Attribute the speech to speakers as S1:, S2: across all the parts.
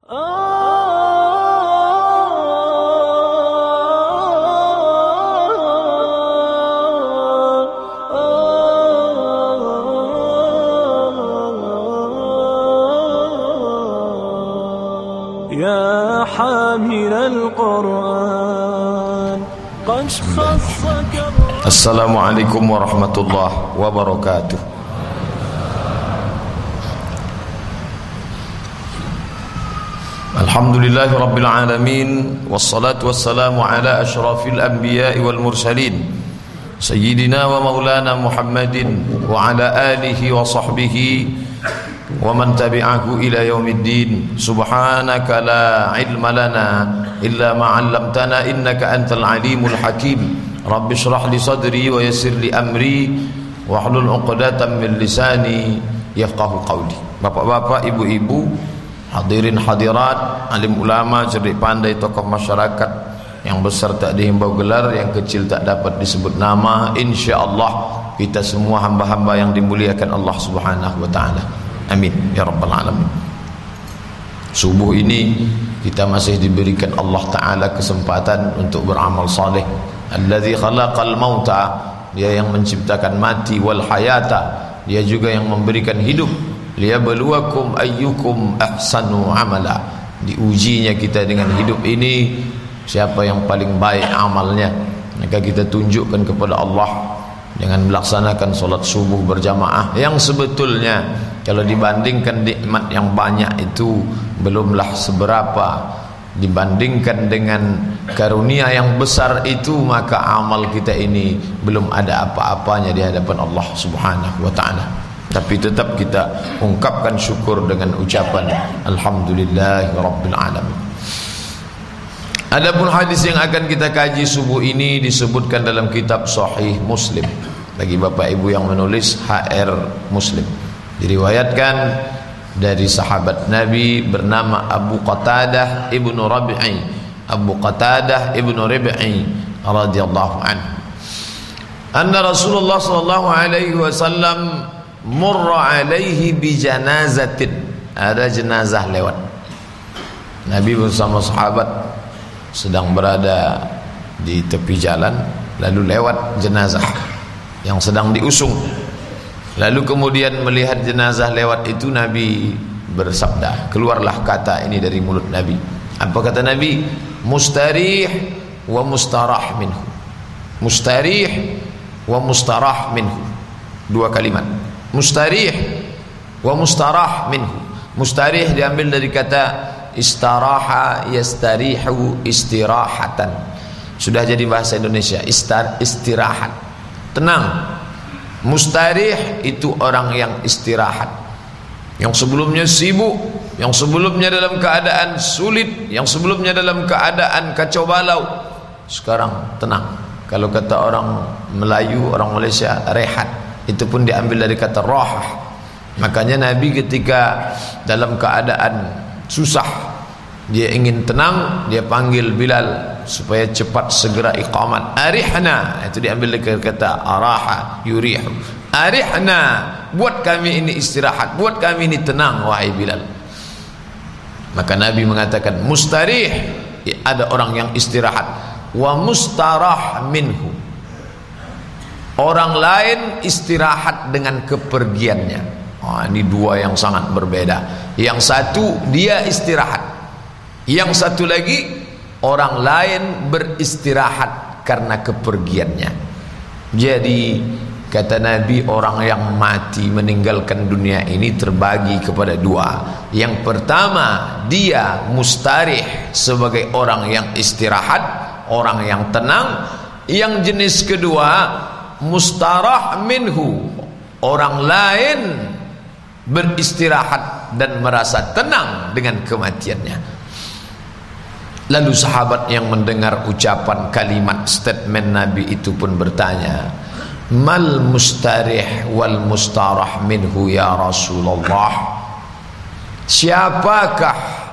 S1: يا حامل القرآن قد خصك.
S2: Assalamualaikum warahmatullahi wabarakatuh. Alhamdulillahi rabbil alamin, wassalatu wassalamu ala asyrafil anbiya'i wal mursalin, sayyidina wa maulana Muhammadin wa ala alihi wa sahbihi wa man tabi'ahu ila yaumiddin. Subhanaka la ilma lana illa ma 'allamtana innaka antal alimul hakim. Rabbi shrah li sadri wa yassir li amri wahlul 'uqdatam min lisani yafqahu qawli. Bapak-bapak, ibu-ibu, hadirin hadirat, alim ulama, cerdik pandai, tokoh masyarakat, yang besar tak dihimbau gelar, yang kecil tak dapat disebut nama, insyaallah kita semua hamba-hamba yang dimuliakan Allah Subhanahu wa taala. Amin ya rabbal alamin. Subuh ini kita masih diberikan Allah taala kesempatan untuk beramal saleh. Allazi khalaqal mauta, dia yang menciptakan mati, wal hayata, dia juga yang memberikan hidup. Liyabluwakum ayyukum ahsanu amala, diujinya kita dengan hidup ini, siapa yang paling baik amalnya. Maka kita tunjukkan kepada Allah dengan melaksanakan solat subuh berjamaah, yang sebetulnya kalau dibandingkan nikmat yang banyak itu belumlah seberapa dibandingkan dengan karunia yang besar itu, maka amal kita ini belum ada apa-apanya di hadapan Allah Subhanahu wa taala. Tapi tetap kita ungkapkan syukur dengan ucapan alhamdulillahi rabbil alamin. Adapun hadis yang akan kita kaji subuh ini disebutkan dalam kitab Sahih Muslim. Bagi bapak ibu yang menulis, HR Muslim. Diriwayatkan dari sahabat Nabi bernama Abu Qatadah ibnu Rabi'i, Abu Qatadah ibnu Rabi'i radhiyallahu anhu, anna Rasulullah sallallahu alaihi wasallam murra alaihi bi janazatin, ada jenazah lewat. Nabi bersama sahabat sedang berada di tepi jalan, lalu lewat jenazah yang sedang diusung. Lalu kemudian melihat jenazah lewat itu, Nabi bersabda, keluarlah kata ini dari mulut Nabi. Apa kata Nabi? Mustarih wa mustarah minhu. Mustarih wa mustarah minhu. Dua kalimat. Mustarih wa mustarah minhu. Mustarih diambil dari kata istaraha yastarihu istirahatan. Sudah jadi bahasa Indonesia, istirahat, tenang. Mustarih itu orang yang istirahat, yang sebelumnya sibuk, yang sebelumnya dalam keadaan sulit, yang sebelumnya dalam keadaan kacau balau, sekarang tenang. Kalau kata orang Melayu, orang Malaysia, rehat, itu pun diambil dari kata rahah. Makanya Nabi ketika dalam keadaan susah, dia ingin tenang, dia panggil Bilal supaya cepat segera iqamat. Arihna, itu diambil dari kata araha yurihu. Arihna, buat kami ini istirahat, buat kami ini tenang wahai Bilal. Maka Nabi mengatakan mustarih, ada orang yang istirahat, wa mustarah minhu, orang lain istirahat dengan kepergiannya. Ini dua yang sangat berbeda. Yang satu dia istirahat, yang satu lagi orang lain beristirahat karena kepergiannya. Jadi kata Nabi, orang yang mati meninggalkan dunia ini terbagi kepada dua. Yang pertama, dia mustarih sebagai orang yang istirahat, orang yang tenang. Yang jenis kedua, mustarah minhu, orang lain beristirahat dan merasa tenang dengan kematiannya. Lalu sahabat yang mendengar ucapan kalimat statement Nabi itu pun bertanya, mal mustarih wal mustarah minhu ya Rasulullah, siapakah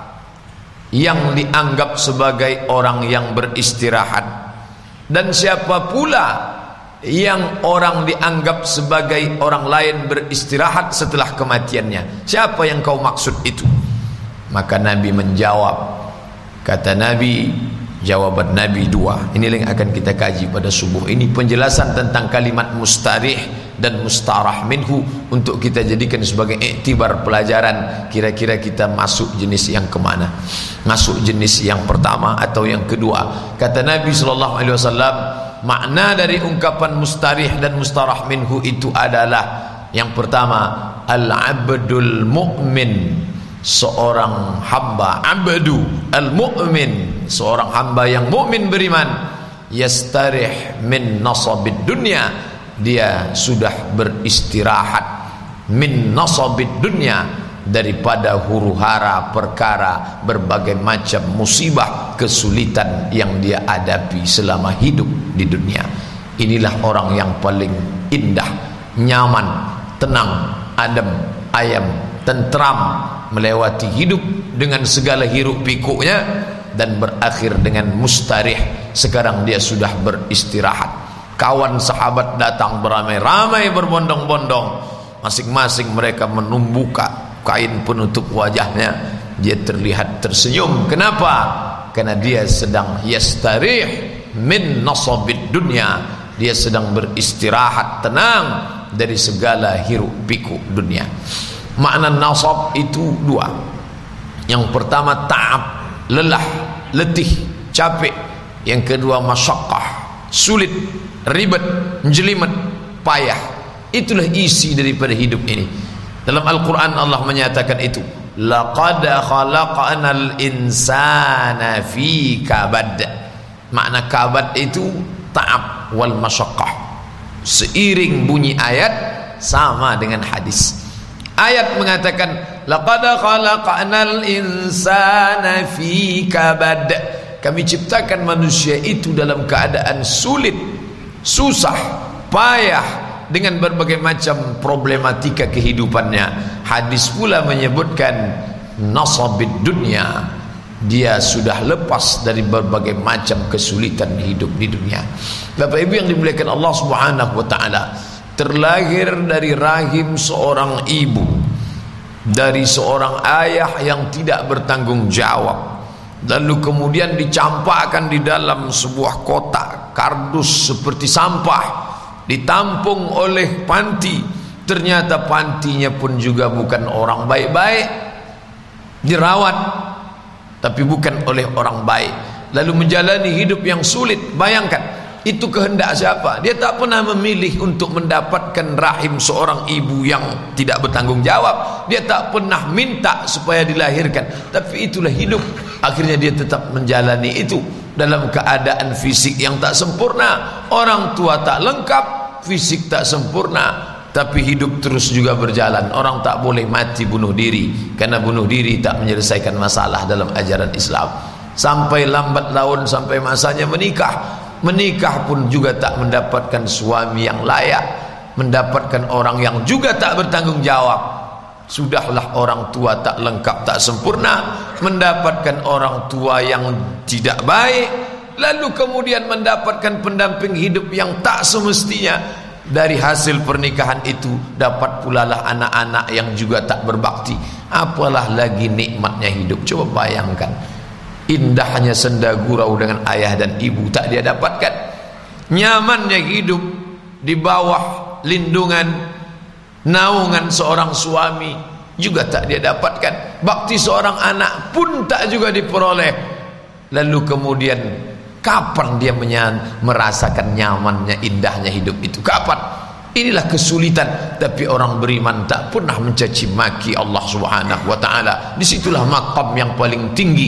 S2: yang dianggap sebagai orang yang beristirahat, dan siapa pula yang orang dianggap sebagai orang lain beristirahat setelah kematiannya? Siapa yang kau maksud itu? Maka Nabi menjawab. Kata Nabi, jawaban Nabi dua. Inilah yang akan kita kaji pada subuh ini, penjelasan tentang kalimat mustarih dan mustarah minhu, untuk kita jadikan sebagai iktibar pelajaran. Kira-kira kita masuk jenis yang kemana? Masuk jenis yang pertama atau yang kedua? Kata Nabi SAW, makna dari ungkapan mustarih dan mustarah minhu itu adalah yang pertama, al-abdul mu'min, seorang hamba. Abdu al-mu'min, seorang hamba yang mukmin beriman. Yastarih min nasabid dunya, dia sudah beristirahat min nasabid dunya, daripada huru-hara perkara berbagai macam musibah, kesulitan yang dia hadapi selama hidup di dunia. Inilah orang yang paling indah, nyaman, tenang, adem, ayam, tentram, melewati hidup dengan segala hiruk pikuknya, dan berakhir dengan mustarih. Sekarang dia sudah beristirahat. Kawan sahabat datang beramai-ramai, berbondong-bondong, masing-masing mereka menumbuka kain penutup wajahnya. Dia terlihat tersenyum. Kenapa? Karena dia sedang yastarih min nasabid dunya, dia sedang beristirahat, tenang dari segala hiruk pikuk dunia. Makna nasab itu dua. Yang pertama ta'ab, lelah, letih, capek. Yang kedua masyaqqah, sulit, ribet, menjelimet, payah. Itulah isi daripada hidup ini. Dalam Al-Quran Allah menyatakan itu, laqad khalaqnal insana fi kabad. Makna kabad itu ta'ab wal masyaqqah. Seiring bunyi ayat sama dengan hadis. Ayat mengatakan laqad khalaqnal insana fi kabad, kami ciptakan manusia itu dalam keadaan sulit, susah, payah, dengan berbagai macam problematika kehidupannya. Hadis pula menyebutkan nasabid dunia, dia sudah lepas dari berbagai macam kesulitan hidup di dunia. Bapak Ibu yang dimuliakan Allah Subhanahu wa taala, terlahir dari rahim seorang ibu, dari seorang ayah yang tidak bertanggung jawab, lalu kemudian dicampakkan di dalam sebuah kotak kardus seperti sampah, ditampung oleh panti. Ternyata pantinya pun juga bukan orang baik-baik, dirawat tapi bukan oleh orang baik, lalu menjalani hidup yang sulit. Bayangkan, itu kehendak siapa? Dia tak pernah memilih untuk mendapatkan rahim seorang ibu yang tidak bertanggung jawab. Dia tak pernah minta supaya dilahirkan, tapi itulah hidup. Akhirnya dia tetap menjalani itu dalam keadaan fisik yang tak sempurna. Orang tua tak lengkap, fisik tak sempurna, tapi hidup terus juga berjalan. Orang tak boleh mati bunuh diri, karena bunuh diri tak menyelesaikan masalah dalam ajaran Islam. Sampai lambat laun, sampai masanya menikah. Menikah pun juga tak mendapatkan suami yang layak, mendapatkan orang yang juga tak bertanggung jawab. Sudahlah orang tua tak lengkap, tak sempurna, mendapatkan orang tua yang tidak baik, lalu kemudian mendapatkan pendamping hidup yang tak semestinya. Dari hasil pernikahan itu dapat pula lah anak-anak yang juga tak berbakti. Apalah lagi nikmatnya hidup. Coba bayangkan, indahnya senda gurau dengan ayah dan ibu tak dia dapatkan. Nyamannya hidup di bawah lindungan, naungan seorang suami juga tak dia dapatkan. Bakti seorang anak pun tak juga diperoleh. Lalu kemudian kapan dia merasakan nyamannya, indahnya hidup itu? Kapan? Inilah kesulitan. Tapi orang beriman tak pernah mencaci maki Allah Subhanahu wa taala. Disitulah maqam yang paling tinggi.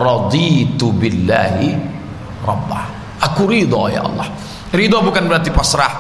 S2: Raditu billahi rabbah, aku ridha ya Allah. Ridha bukan berarti pasrah,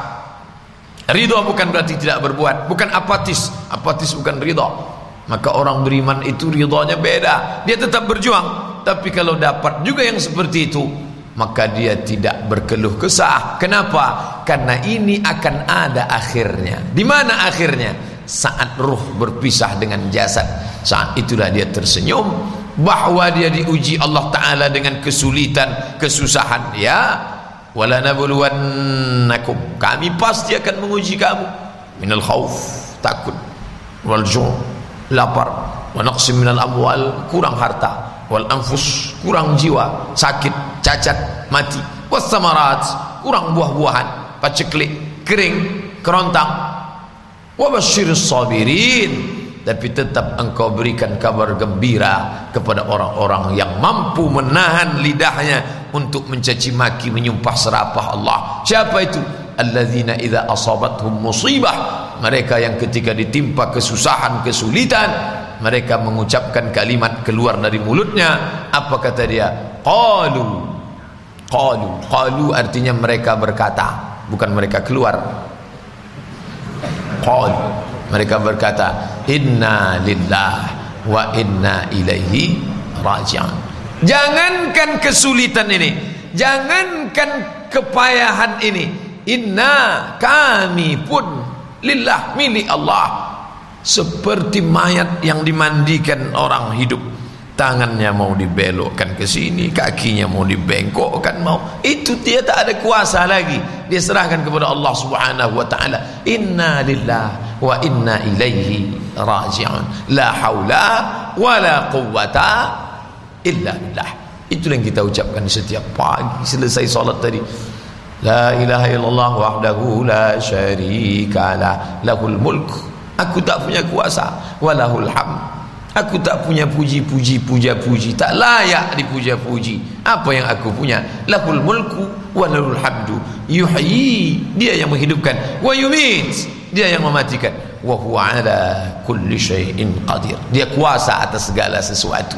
S2: ridha bukan berarti tidak berbuat, bukan apatis. Apatis bukan ridha. Maka orang beriman itu ridhanya beda. Dia tetap berjuang, tapi kalau dapat juga yang seperti itu, maka dia tidak berkeluh kesah. Kenapa? Karena ini akan ada akhirnya. Di mana akhirnya? Saat ruh berpisah dengan jasad. Saat itulah dia tersenyum bahwa dia diuji Allah Ta'ala dengan kesulitan, kesusahan. Ya, wala nabluwannakum, kami pasti akan menguji kamu, minal khauf, takut, wal ju', lapar, wa naqsim minal amwal, kurang harta, wal anfus, kurang jiwa, sakit, cacat, mati, was samarat, kurang buah-buahan, paceklik, kering, kerontang, wa basyiris sabirin, tapi tetap engkau berikan kabar gembira kepada orang-orang yang mampu menahan lidahnya untuk mencaci maki, menyumpah serapah Allah. Siapa itu? Alladzina idza asabathum musibah, mereka yang ketika ditimpa kesusahan, kesulitan, mereka mengucapkan kalimat keluar dari mulutnya. Apa kata dia? Qalu artinya mereka berkata, bukan mereka keluar. Qalu, mereka berkata, inna lillah wa inna ilaihi raji'un. Jangankan kesulitan ini, jangankan kepayahan ini, inna, kami pun lillah, milik Allah. Seperti mayat yang dimandikan orang hidup, tangannya mau dibelokkan ke sini, kakinya mau dibengkokkan, itu dia tak ada kuasa lagi, dia serahkan kepada Allah Subhanahu wa taala. Inna lillah wa inna ilaihi raji'un, la haula wa la quwwata illa billah. Itulah yang kita ucapkan setiap pagi selesai salat tadi. La ilaha illallah wahdahu la syarika lah, lahul mulk, aku tak punya kuasa, walahul hamd, aku tak punya puji-puji, puja-puji, tak layak dipuja-puji. Apa yang aku punya? Lahul mulku walahul hamdu, yuhyi, dia yang menghidupkan, wa yumit, dia yang mematikan, wa huwa ala kulli syai'in qadir, dia kuasa atas segala sesuatu.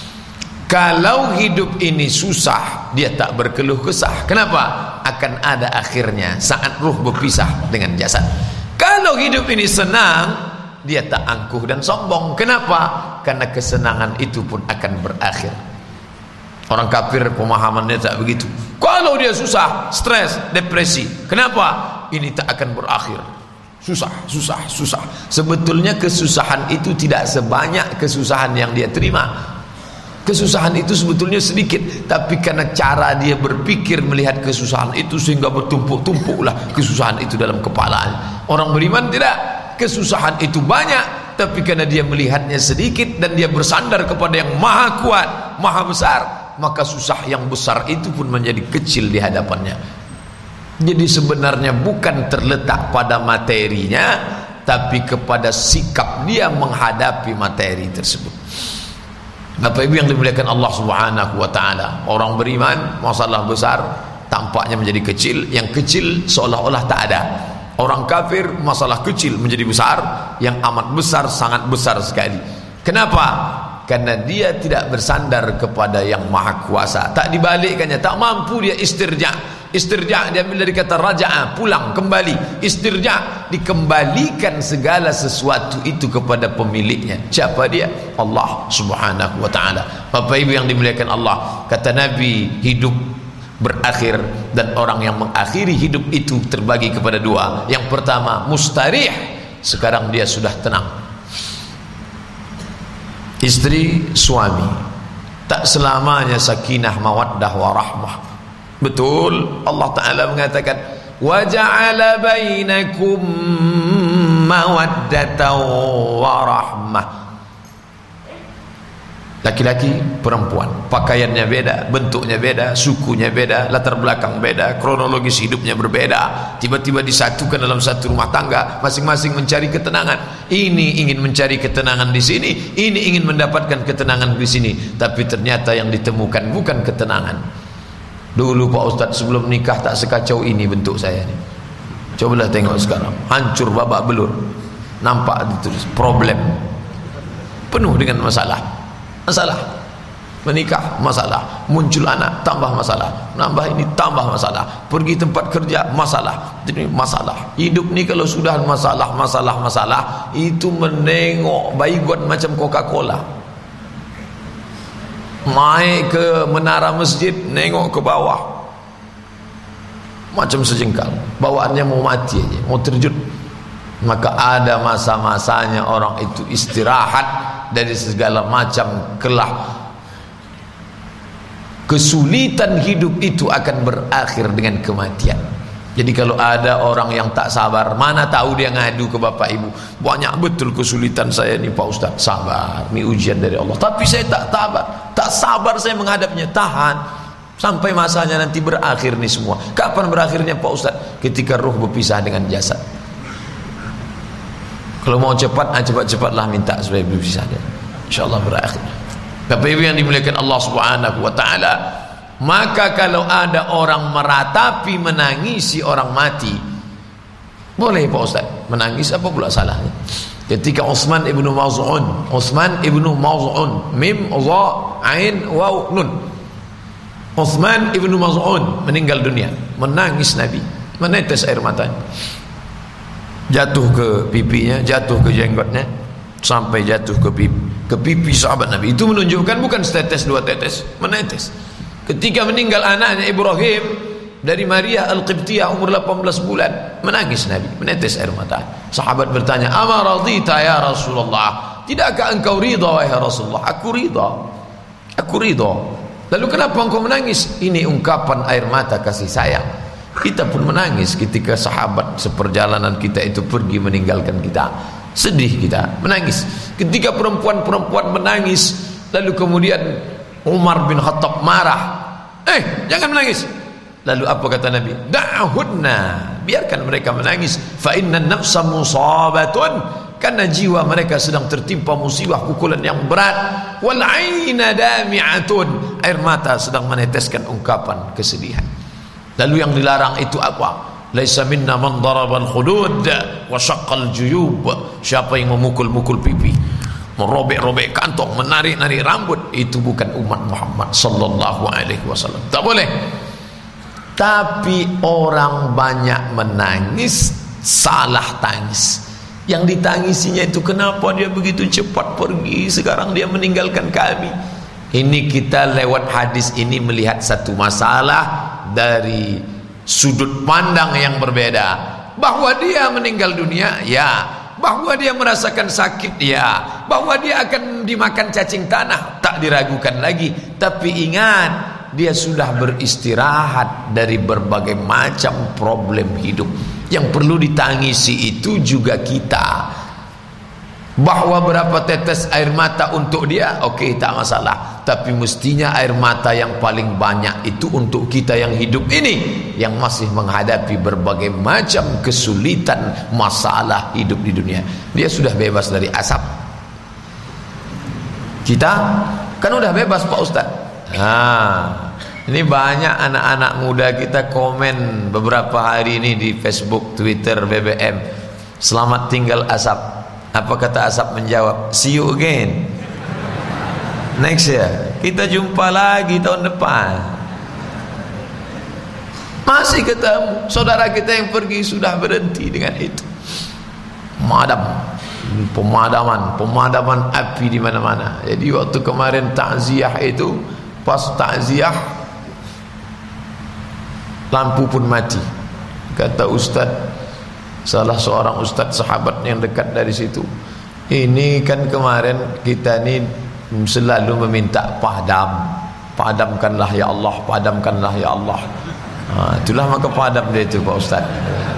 S2: Kalau hidup ini susah, dia tak berkeluh kesah. Kenapa? Akan ada akhirnya saat ruh berpisah dengan jasad. Kalau hidup ini senang, dia tak angkuh dan sombong. Kenapa? Karena kesenangan itu pun akan berakhir. Orang kafir pemahamannya tak begitu. Kalau dia susah, stres, depresi, kenapa? Ini tak akan berakhir. Susah. Sebetulnya kesusahan itu tidak sebanyak kesusahan yang dia terima. Kesusahan itu sebetulnya sedikit, tapi karena cara dia berpikir melihat kesusahan itu sehingga bertumpuk-tumpuklah kesusahan itu dalam kepalanya. Orang beriman tidak, kesusahan itu banyak, tapi karena dia melihatnya sedikit dan dia bersandar kepada yang maha kuat, maha besar, maka susah yang besar itu pun menjadi kecil di hadapannya. Jadi sebenarnya bukan terletak pada materinya, tapi kepada sikap dia menghadapi materi tersebut. Bapak Ibu yang dimuliakan Allah Subhanahu wa taala, orang beriman masalah besar tampaknya menjadi kecil, yang kecil seolah-olah tak ada. Orang kafir masalah kecil menjadi besar, yang amat besar sangat besar sekali. Kenapa? Karena dia tidak bersandar kepada yang maha kuasa, tak dibalikkannya, tak mampu dia istirja. Istirja diambil dari kata raja'a, pulang, kembali. Istirja, dikembalikan segala sesuatu itu kepada pemiliknya. Siapa dia? Allah Subhanahu wa ta'ala. Bapak Ibu yang dimuliakan Allah, kata Nabi, hidup berakhir, dan orang yang mengakhiri hidup itu terbagi kepada dua. Yang pertama, mustarih, sekarang dia sudah tenang. Istri, suami, tak selamanya sakinah, mawaddah, warahmah. Betul, Allah Ta'ala mengatakan wa ja'ala bainakum mawaddatan wa rahmah. Laki-laki, perempuan, pakaiannya beda, bentuknya beda, sukunya beda, latar belakang beda, kronologis hidupnya berbeda, tiba-tiba disatukan dalam satu rumah tangga, masing-masing mencari ketenangan. Ini ingin mencari ketenangan di sini, ini ingin mendapatkan ketenangan di sini, tapi ternyata yang ditemukan bukan ketenangan. Dulu Pak Ustadz sebelum nikah tak sekacau ini bentuk saya nih. Cobalah tengok sekarang, hancur babak belur. Nampak ditulis problem, penuh dengan masalah. Menikah masalah, muncul anak tambah masalah, nambah ini tambah masalah, pergi tempat kerja masalah. Jadi masalah. Hidup ni kalau sudah masalah itu menengok baygon macam Coca-Cola. Naik ke menara masjid, nengok ke bawah macam sejengkal, bawaannya mau mati aja, mau terjun. Maka ada masa-masanya orang itu istirahat dari segala macam kelah. Kesulitan hidup itu akan berakhir dengan kematian. Jadi kalau ada orang yang tak sabar, mana tahu dia ngadu ke bapak ibu, banyak betul kesulitan saya ni Pak Ustaz. Sabar, ni ujian dari Allah. Tapi saya tak sabar saya menghadapnya. Tahan sampai masanya nanti berakhir nih semua. Kapan berakhirnya Pak Ustaz? Ketika ruh berpisah dengan jasad. Kalau mau cepat, cepat-cepatlah minta supaya berpisah dia. InsyaAllah berakhir. Bapak ibu yang dimuliakan Allah Subhanahu wa ta'ala, maka kalau ada orang meratapi menangisi orang mati, boleh Pak Ustaz menangis, apa pula salahnya? Ketika Utsman ibnu Maz'un, mim dha ain waw nun, Utsman ibnu Maz'un meninggal dunia, menangis Nabi, menetes air matanya, jatuh ke pipinya, jatuh ke jenggotnya, sampai jatuh ke pipi sahabat Nabi. Itu menunjukkan bukan setetes dua tetes, menetes. Ketika meninggal anaknya Ibrahim dari Maria Al-Qibtiyah umur 18 bulan, menangis Nabi, menetes air mata. Sahabat bertanya, "Ama radita ya Rasulullah?" Tidakkah engkau ridha wahai Rasulullah? Aku ridha. Lalu kenapa engkau menangis? Ini ungkapan air mata kasih sayang. Kita pun menangis ketika sahabat seperjalanan kita itu pergi meninggalkan kita. Sedih kita, menangis. Ketika perempuan-perempuan menangis, lalu kemudian Umar bin Khattab marah, jangan menangis. Lalu apa kata Nabi? Da'hunna, biarkan mereka menangis. Fa inna nafsa musabatun, karena jiwa mereka sedang tertimpa musibah, pukulan yang berat. Wal 'aina dami'atun, air mata sedang meneteskan ungkapan kesedihan. Lalu yang dilarang itu apa? Laisa minna man darabal khudud wa syaqqal juyub. Siapa yang memukul-mukul pipi, merobek-robek kantong, menarik-narik rambut, itu bukan umat Muhammad sallallahu alaihi wasallam. Tak boleh. Tapi orang banyak menangis, salah tangis. Yang ditangisinya itu, kenapa dia begitu cepat pergi, sekarang dia meninggalkan kami. Ini kita lewat hadis ini melihat satu masalah dari sudut pandang yang berbeda. Bahwa dia meninggal dunia, ya. Bahwa dia merasakan sakit, ya. Bahwa dia akan dimakan cacing tanah, tak diragukan lagi. Tapi ingat, dia sudah beristirahat dari berbagai macam problem hidup. Yang perlu ditangisi itu juga kita. Bahwa berapa tetes air mata untuk dia, oke, tak masalah. Tapi mestinya air mata yang paling banyak itu untuk kita yang hidup ini, yang masih menghadapi berbagai macam kesulitan, masalah hidup di dunia. Dia sudah bebas dari asap. Kita kan udah bebas Pak Ustaz. Ini banyak anak-anak muda kita komen beberapa hari ini di Facebook, Twitter, BBM, selamat tinggal asap. Apa kata asap menjawab? See you again next year. Kita jumpa lagi tahun depan. Masih ketemu. Saudara kita yang pergi sudah berhenti dengan itu. Pemadaman api di mana-mana. Jadi waktu kemarin takziah itu, pas takziah lampu pun mati. Kata Ustaz, salah seorang ustaz sahabat yang dekat dari situ, ini kan kemarin kita ni selalu meminta padamkanlah ya Allah, padamkanlah ya Allah. Itulah maka padam dia itu Pak Ustaz.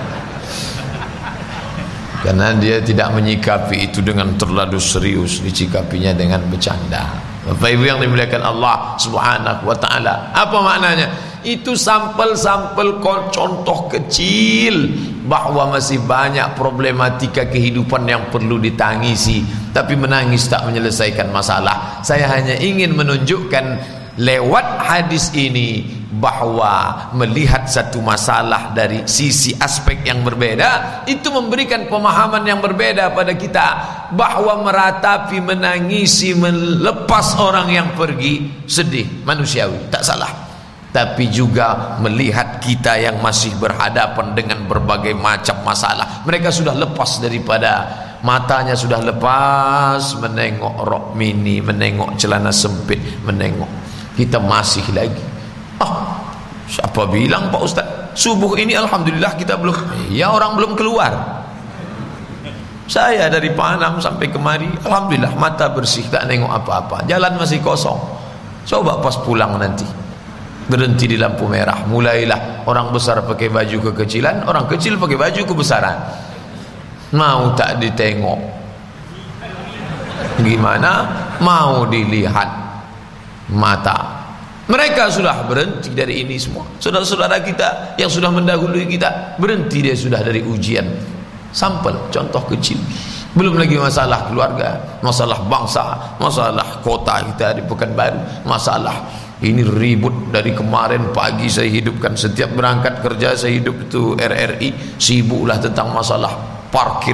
S2: Karena dia tidak menyikapi itu dengan terlalu serius, disikapinya dengan bercanda. Bapak Ibu yang dimuliakan Allah Subhanahu wa ta'ala, apa maknanya? Itu sampel-sampel contoh kecil bahwa masih banyak problematika kehidupan yang perlu ditangisi. Tapi menangis tak menyelesaikan masalah. Saya hanya ingin menunjukkan lewat hadis ini bahwa melihat satu masalah dari sisi aspek yang berbeda itu memberikan pemahaman yang berbeda pada kita, bahwa meratapi, menangisi, melepas orang yang pergi, sedih, manusiawi, tak salah. Tapi juga melihat kita yang masih berhadapan dengan berbagai macam masalah. Mereka sudah lepas daripada, matanya sudah lepas, menengok rok mini, menengok celana sempit, menengok. Kita masih lagi. Siapa bilang Pak Ustaz subuh ini alhamdulillah kita belum, ya orang belum keluar. Saya dari Panam sampai kemari alhamdulillah mata bersih, tak nengok apa-apa, jalan masih kosong. Coba pas pulang nanti berhenti di lampu merah, mulailah orang besar pakai baju kekecilan, orang kecil pakai baju kebesaran. Mau tak ditengok, gimana mau dilihat mata. Mereka sudah berhenti dari ini semua. Saudara-saudara kita yang sudah mendahului kita, berhenti dia sudah dari ujian. Sampel, contoh kecil. Belum lagi masalah keluarga, masalah bangsa, masalah kota kita di Pekanbaru, masalah ini ribut dari kemarin pagi saya hidupkan. Setiap berangkat kerja saya hidup itu RRI, sibuklah tentang masalah parkir.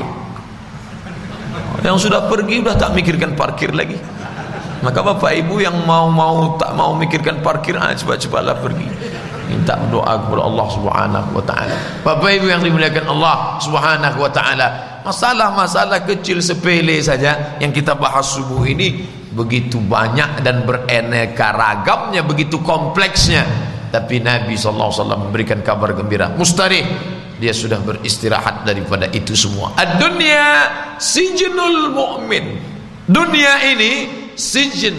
S2: Yang sudah pergi sudah tak mikirkan parkir lagi. Maka bapak ibu yang tak mau mikirkan parkir, cepat-cepatlah pergi. Minta doa kepada Allah Subhanahu wa taala. Bapak ibu yang dimuliakan Allah Subhanahu wa taala, masalah-masalah kecil sepele saja yang kita bahas subuh ini begitu banyak dan beraneka ragamnya, begitu kompleksnya. Tapi Nabi SAW memberikan kabar gembira, mustarih, dia sudah beristirahat daripada itu semua. Ad-dunya sijnul mu'min. Dunia ini sijin,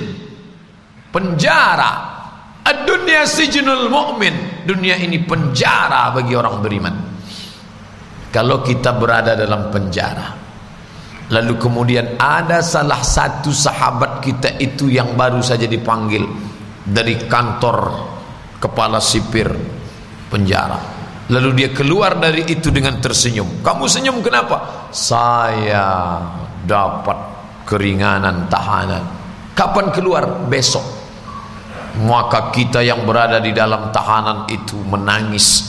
S2: penjara. Ad-dunya sijnul mu'min. Dunia ini penjara bagi orang beriman. Kalau kita berada dalam penjara, lalu kemudian ada salah satu sahabat kita itu yang baru saja dipanggil dari kantor kepala sipir penjara, lalu dia keluar dari itu dengan tersenyum. Kamu senyum kenapa? Saya dapat keringanan tahanan. Kapan keluar? Besok. Maka kita yang berada di dalam tahanan itu menangis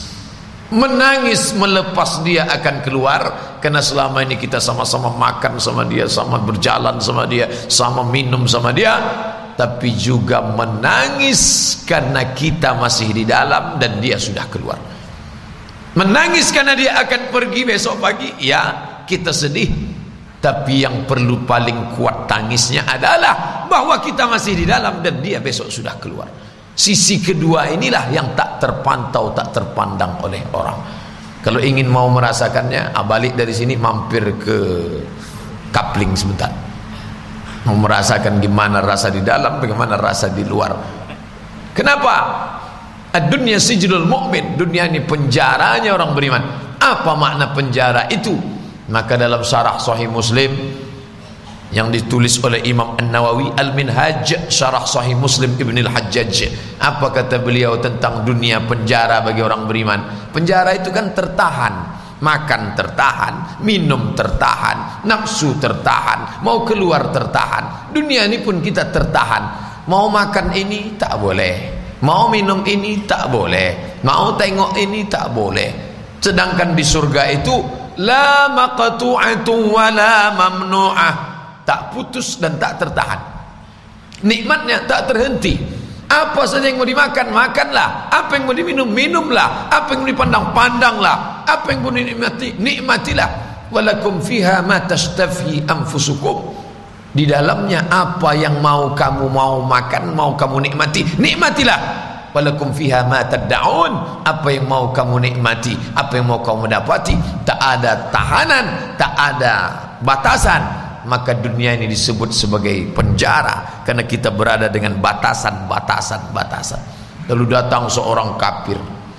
S2: melepas dia akan keluar, karena selama ini kita sama-sama makan sama dia, sama berjalan sama dia, sama minum sama dia, tapi juga menangis karena kita masih di dalam dan dia sudah keluar. Menangis karena dia akan pergi besok pagi, ya kita sedih, tapi yang perlu paling kuat tangisnya adalah bahwa kita masih di dalam dan dia besok sudah keluar. Sisi kedua inilah yang tak terpantau, tak terpandang oleh orang. Kalau ingin mau merasakannya, balik dari sini mampir ke Kapling sebentar, mau merasakan gimana rasa di dalam, bagaimana rasa di luar. Kenapa? Ad-dunya sijnul mu'min. Dunia ini penjaranya orang beriman. Apa makna penjara itu? Maka dalam syarah Sahih Muslim yang ditulis oleh Imam An-Nawawi, Al-Minhaj syarah Sahih Muslim Ibn Al-Hajjaj, apa kata beliau tentang dunia penjara bagi orang beriman? Penjara itu kan tertahan, makan tertahan, minum tertahan, nafsu tertahan, mau keluar tertahan. Dunia ini pun kita tertahan. Mau makan ini tak boleh, mau minum ini tak boleh, mau tengok ini tak boleh. Sedangkan di surga itu la maqtu'atu wa la mamnu'ah, tak putus dan tak tertahan. Nikmatnya tak terhenti. Apa saja yang mau dimakan, makanlah. Apa yang mau diminum, minumlah. Apa yang mau dipandang, pandanglah. Apa yang mau dinikmati, nikmatilah. Walakum fiha ma tashtafi anfusukum. Di dalamnya apa yang kamu mau makan, mau kamu nikmati, nikmatilah. Walakum fiha ma tad'un. Apa yang mau kamu nikmati, apa yang mau kamu dapati, tak ada tahanan, tak ada batasan. Maka dunia ini disebut sebagai penjara karena kita berada dengan batasan-batasan. Lalu datang seorang kafir,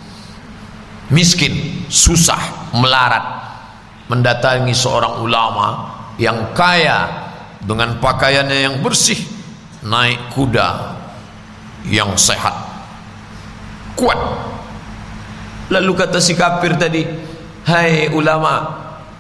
S2: miskin, susah, melarat, mendatangi seorang ulama yang kaya dengan pakaiannya yang bersih, naik kuda yang sehat, kuat. Lalu kata si kafir tadi, hai ulama,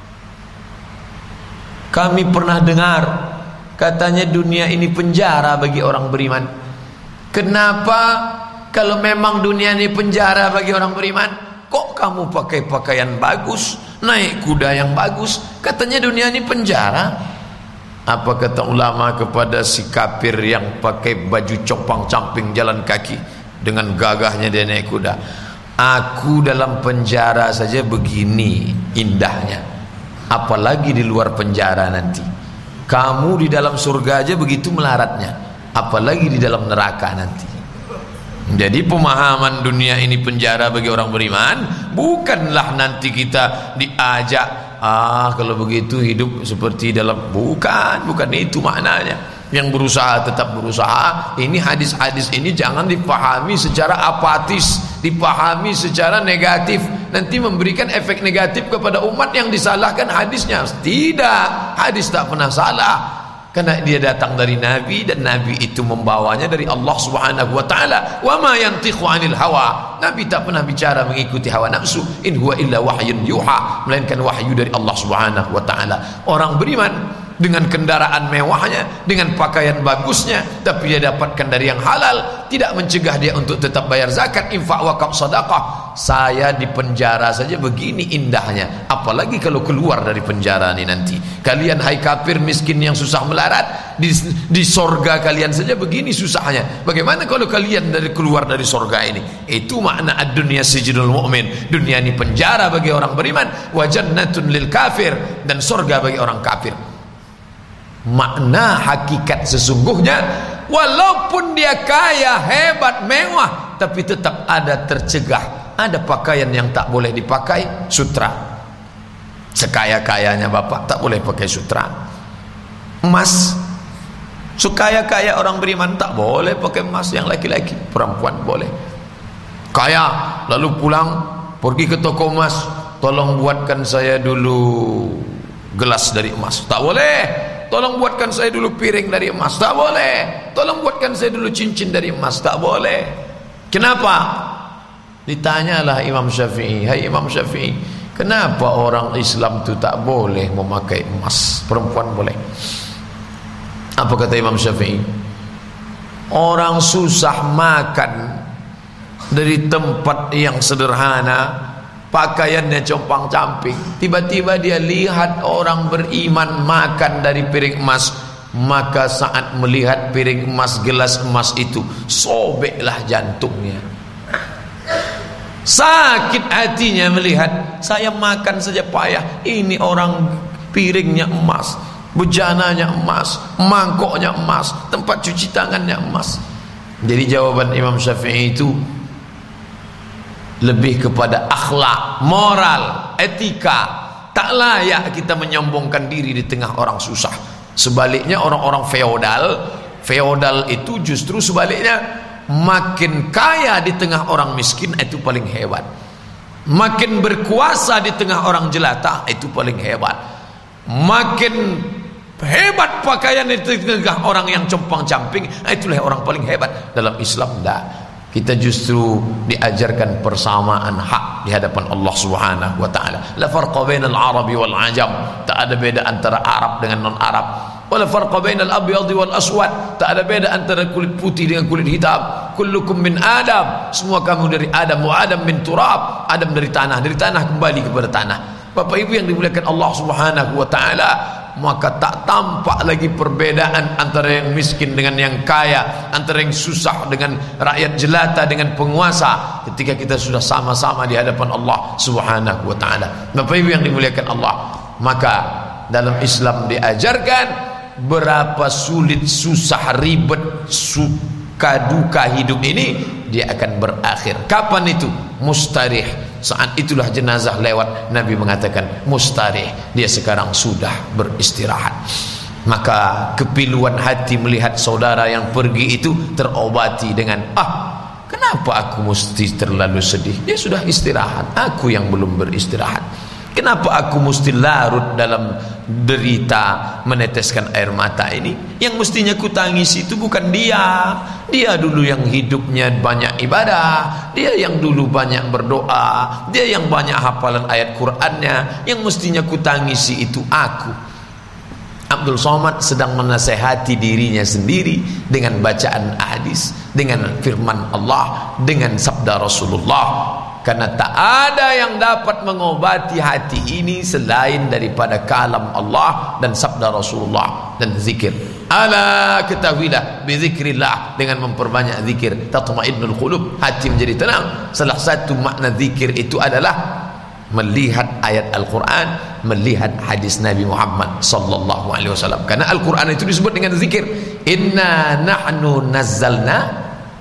S2: kami pernah dengar katanya dunia ini penjara bagi orang beriman. Kenapa kalau memang dunia ini penjara bagi orang beriman, kok kamu pakai pakaian bagus, naik kuda yang bagus? Katanya dunia ini penjara. Apa kata ulama kepada si kafir yang pakai baju compang-camping jalan kaki, dengan gagahnya dia naik kuda? Aku dalam penjara saja begini indahnya, apalagi di luar penjara nanti. Kamu di dalam surga aja begitu melaratnya, apalagi di dalam neraka nanti. Jadi pemahaman dunia ini penjara bagi orang beriman bukanlah nanti kita diajak kalau begitu hidup seperti dalam, bukan itu maknanya. yang berusaha tetap berusaha. Ini hadis-hadis ini jangan dipahami secara apatis, dipahami secara negatif, nanti memberikan efek negatif kepada umat yang disalahkan hadisnya. Tidak, hadis tak pernah salah karena dia datang dari Nabi, dan Nabi itu membawanya dari Allah Subhanahu wa taala. Wa ma yantiqu 'anil hawa. Nabi tak pernah bicara mengikuti hawa nafsu. In huwa illa wahyun yuha, melainkan wahyu dari Allah Subhanahu wa taala. Orang beriman dengan kendaraan mewahnya, dengan pakaian bagusnya, tapi dia dapatkan dari yang halal, tidak mencegah dia untuk tetap bayar zakat, infak, wakaf, sedekah. Saya di penjara saja begini indahnya, apalagi kalau keluar dari penjara ini nanti. Kalian hai kafir miskin yang susah melarat, di sorga kalian saja begini susahnya. Bagaimana kalau kalian keluar dari sorga ini? Itu makna ad-dunya sijnul mu'min. Dunia ini penjara bagi orang beriman, wa jannatun lil kafir, dan sorga bagi orang kafir. Makna hakikat sesungguhnya, walaupun dia kaya, hebat, mewah, tapi tetap ada tercegah. Ada pakaian yang tak boleh dipakai, sutra. Sekaya-kayanya bapak tak boleh pakai sutra. Emas, sekaya-kaya orang beriman tak boleh pakai emas. Yang laki-laki, perempuan boleh. Kaya lalu pulang pergi ke toko emas, tolong buatkan saya dulu gelas dari emas. Tak boleh. Tolong buatkan saya dulu piring dari emas. Tak boleh. Tolong buatkan saya dulu cincin dari emas. Tak boleh. Kenapa? Ditanyalah Imam Syafi'i, hai Imam Syafi'i, kenapa orang Islam itu tak boleh memakai emas, perempuan boleh? Apa kata Imam Syafi'i? Orang susah makan dari tempat yang sederhana, pakaiannya compang-camping, tiba-tiba dia lihat orang beriman makan dari piring emas, maka saat melihat piring emas, gelas emas itu, sobeklah jantungnya, sakit hatinya melihat, saya makan saja payah, ini orang piringnya emas, bejananya emas, mangkoknya emas, tempat cuci tangannya emas. Jadi jawaban Imam Syafi'i itu lebih kepada akhlak, moral, etika. Tak layak kita menyombongkan diri di tengah orang susah. Sebaliknya orang-orang feodal itu justru sebaliknya, makin kaya di tengah orang miskin itu paling hebat, makin berkuasa di tengah orang jelata itu paling hebat, makin hebat pakaian di tengah orang yang compang-camping itulah orang paling hebat. Dalam Islam tidak. Kita justru diajarkan persamaan hak di hadapan Allah Subhanahu wa taala. La farqa bainal arabi wal ajam. Tak ada beda antara Arab dengan non-Arab. Wala farqa bainal abyadi wal aswad. Tak ada beda antara kulit putih dengan kulit hitam. Kullukum min Adam. Semua kamu dari Adam, wa Adam min turab. Adam dari tanah kembali kepada tanah. Bapak Ibu yang dimuliakan Allah Subhanahu wa taala, maka tak tampak lagi perbedaan antara yang miskin dengan yang kaya, antara yang susah dengan rakyat jelata dengan penguasa, ketika kita sudah sama-sama di hadapan Allah Subhanahu wa taala. Bapak Ibu yang dimuliakan Allah, maka dalam Islam diajarkan berapa sulit, susah, ribet, suka duka hidup ini, dia akan berakhir. Kapan itu? Mustarih. Saat itulah jenazah lewat, Nabi mengatakan mustarih, dia sekarang sudah beristirahat. Maka kepiluan hati melihat saudara yang pergi itu terobati dengan, kenapa aku mesti terlalu sedih? Dia sudah istirahat, aku yang belum beristirahat. Kenapa aku mesti larut dalam derita, meneteskan air mata ini? Yang mestinya ku tangis itu bukan dia. Dia dulu yang hidupnya banyak ibadah, dia yang dulu banyak berdoa, dia yang banyak hafalan ayat Qur'annya. Yang mestinya ku tangisi itu aku. Abdul Somad sedang menasehati dirinya sendiri dengan bacaan hadis, dengan firman Allah, dengan sabda Rasulullah. Karena tak ada yang dapat mengobati hati ini selain daripada kalam Allah dan sabda Rasulullah dan zikir. Ala ketahuilah, bizikrillah, dengan memperbanyak zikir tatma'innul qulub, hati menjadi tenang. Salah satu makna zikir itu adalah melihat ayat Al-Quran, melihat hadis Nabi Muhammad sallallahu alaihi wasallam. Karena Al-Quran itu disebut dengan zikir. Inna nahnu nazzalna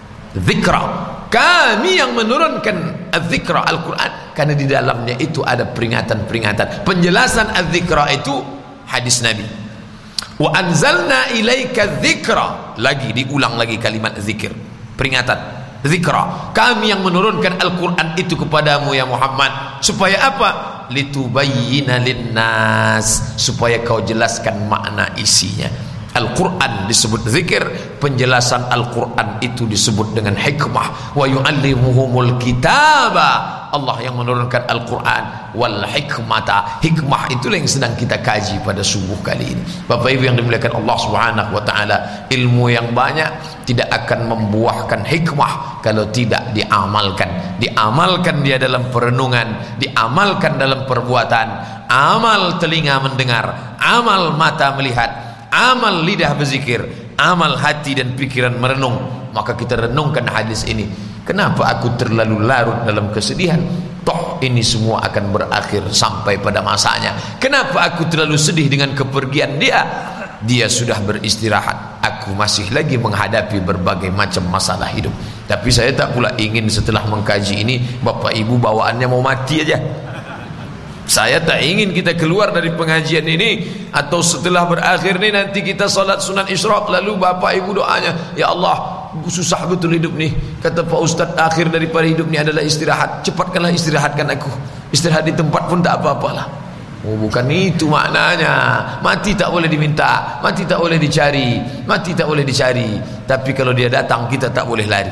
S2: dzikra. Kami yang menurunkan az-zikra, Al-Quran, karena di dalamnya itu ada peringatan-peringatan. Penjelasan az-zikra itu hadis Nabi. Wa anzalna ilaika dzikra, lagi diulang lagi kalimat zikir, peringatan, zikra. Kami yang menurunkan Al-Qur'an itu kepadamu ya Muhammad, supaya apa? Litubayyina linnas, supaya kau jelaskan makna isinya. Al-Quran disebut zikir, penjelasan Al-Quran itu disebut dengan hikmah. Wa yu'allimuhumul kitaba, Allah yang menurunkan Al-Quran, wal hikmata, hikmah itulah yang sedang kita kaji pada subuh kali ini. Bapak Ibu yang dimuliakan Allah Subhanahu wa taala, ilmu yang banyak tidak akan membuahkan hikmah kalau tidak diamalkan. Diamalkan dia dalam perenungan, diamalkan dalam perbuatan. Amal telinga mendengar, amal mata melihat, amal lidah berzikir, amal hati dan pikiran merenung. Maka kita renungkan hadis ini. Kenapa aku terlalu larut dalam kesedihan? Toh ini semua akan berakhir sampai pada masanya. Kenapa aku terlalu sedih dengan kepergian dia? Dia sudah beristirahat, aku masih lagi menghadapi berbagai macam masalah hidup. Tapi saya tak pula ingin setelah mengkaji ini Bapak Ibu bawaannya mau mati aja. Saya tak ingin kita keluar dari pengajian ini atau setelah berakhir ini nanti kita salat sunat isyraq, lalu Bapak Ibu doanya, ya Allah susah betul hidup nih, kata Pak Ustaz, akhir daripada hidup ini adalah istirahat, cepatkanlah istirahatkan aku, istirahat di tempat pun tak apa-apalah. Oh, bukan itu maknanya. Mati tak boleh diminta, mati tak boleh dicari, mati tak boleh dicari, tapi kalau dia datang kita tak boleh lari.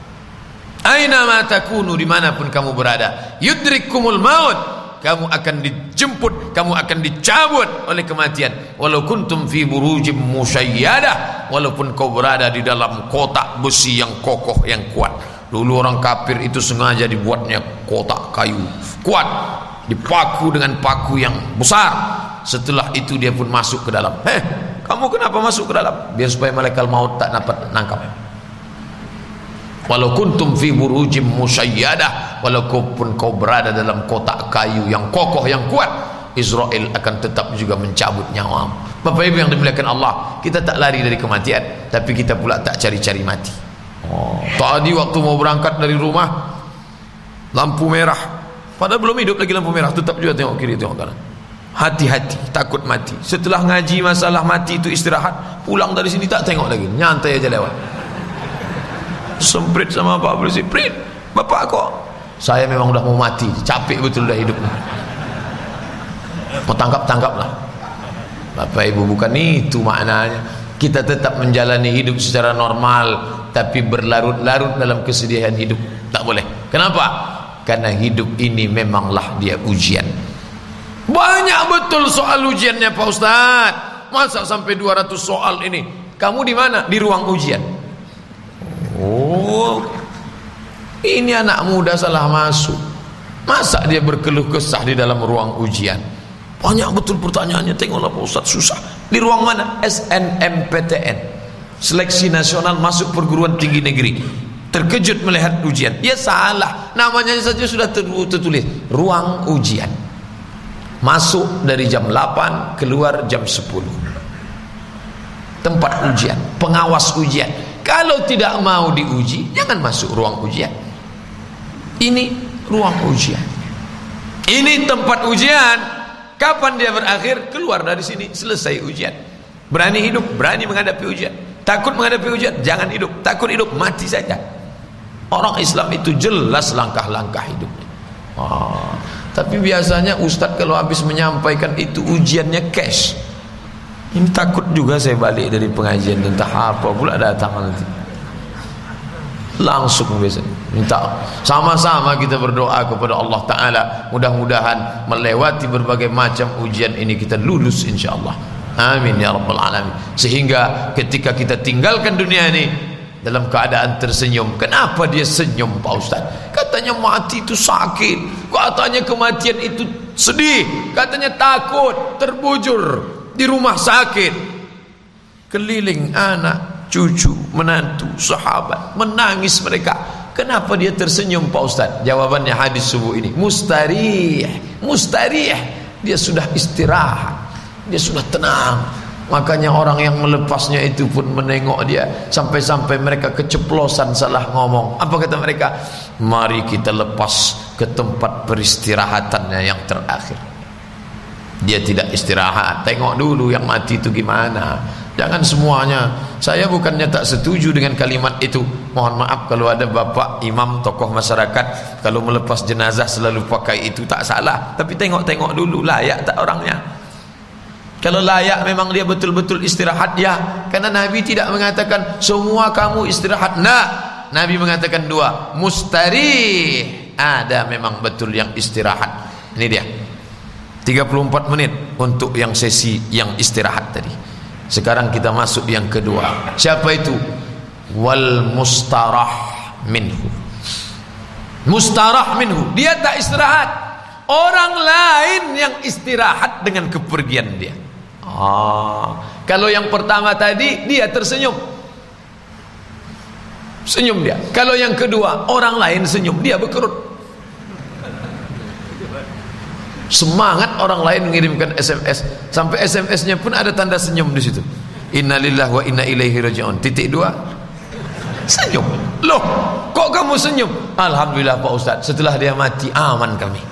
S2: Aina ma takunu, dimanapun kamu berada, yudrikumul maut, kamu akan dijemput, kamu akan dicabut oleh kematian. Walau kuntum fi burujim musyayyadah, walaupun kau berada di dalam kotak besi yang kokoh, yang kuat. Dulu orang kafir itu sengaja dibuatnya kotak kayu kuat, dipaku dengan paku yang besar. Setelah itu dia pun masuk ke dalam. Kamu kenapa masuk ke dalam? Biar supaya malaikat maut tak dapat nangkap. Walau kuntum fi burujim musyayyadah, walaupun kau berada dalam kotak kayu yang kokoh, yang kuat, Israel akan tetap juga mencabut nyawamu. Bapak Ibu yang dimuliakan Allah, kita tak lari dari kematian, tapi kita pula tak cari-cari mati. Tadi waktu mau berangkat dari rumah, lampu merah, padahal belum hidup lagi lampu merah, tetap juga tengok kiri tengok kanan. Hati-hati, takut mati. Setelah ngaji masalah mati itu istirahat, pulang dari sini tak tengok lagi, nyantai aja lewat. Semprit sama Pak Polisi, Prit, Bapak kok? Saya memang udah mau mati, capek betul dah hidup. Mau tangkap lah. Bapak Ibu, bukan itu maknanya. Kita tetap menjalani hidup secara normal, tapi berlarut-larut dalam kesedihan hidup tak boleh. Kenapa? Karena hidup ini memanglah dia ujian. Banyak betul soal ujiannya Pak Ustaz. Masa sampai 200 soal ini? Kamu di mana? Di ruang ujian. Oh, ini anak muda salah masuk. Masa dia berkeluh kesah di dalam ruang ujian? Banyak betul pertanyaannya. Tengoklah Pak Ustaz, susah. Di ruang mana? SNMPTN, Seleksi Nasional Masuk Perguruan Tinggi Negeri. Terkejut melihat ujian. Ya salah, namanya saja sudah tertulis ruang ujian. Masuk dari jam 8, keluar jam 10. Tempat ujian, pengawas ujian. Kalau tidak mau diuji, jangan masuk ruang ujian. Ini ruang ujian, ini tempat ujian. Kapan dia berakhir? Keluar dari sini, selesai ujian. Berani hidup, berani menghadapi ujian. Takut menghadapi ujian, jangan hidup. Takut hidup, mati saja. Orang Islam itu jelas langkah-langkah hidupnya. Tapi biasanya Ustadz kalau habis menyampaikan itu ujiannya cash. Ini takut juga saya balik dari pengajian, entah apa pula datang nanti. Langsung biasanya minta sama-sama kita berdoa kepada Allah Ta'ala, mudah-mudahan melewati berbagai macam ujian ini kita lulus insyaAllah. Amin ya Rabbal Alamin. Sehingga ketika kita tinggalkan dunia ini dalam keadaan tersenyum. Kenapa dia senyum Pak Ustaz? Katanya mati itu sakit, katanya kematian itu sedih, katanya takut, terbujur di rumah sakit, keliling anak, cucu, menantu, sahabat, menangis mereka. Kenapa dia tersenyum Pak Ustaz? Jawabannya hadis subuh ini, mustarih, mustarih. Dia sudah istirahat, dia sudah tenang. Makanya orang yang melepasnya itu pun menengok dia, sampai-sampai mereka keceplosan salah ngomong. Apa kata mereka? Mari kita lepas ke tempat peristirahatannya yang terakhir. dia tidak istirahat. Tengok dulu yang mati itu gimana. Jangan semuanya. Saya bukannya tak setuju dengan kalimat itu. Mohon maaf kalau ada bapak imam tokoh masyarakat kalau melepas jenazah selalu pakai itu, tak salah. Tapi tengok-tengok dulu layak tak orangnya. Kalau layak memang dia betul-betul istirahat ya. Karena Nabi tidak mengatakan semua kamu istirahat. Nah, Nabi mengatakan dua, mustarih. Ada memang betul yang istirahat. Ini dia 34 menit untuk yang sesi yang istirahat tadi. Sekarang kita masuk yang kedua. Siapa itu? Wal mustarah minhu. Mustarah minhu, dia tak istirahat. Orang lain yang istirahat dengan kepergian dia. Kalau yang pertama tadi dia tersenyum, senyum dia. Kalau yang kedua orang lain senyum, dia berkerut. Semangat orang lain mengirimkan SMS, sampai SMS-nya pun ada tanda senyum di situ. Innalillahi wa inna ilaihi raji'un. Titik 2 senyum. Loh, kok kamu senyum? Alhamdulillah Pak Ustaz, setelah dia mati aman kami.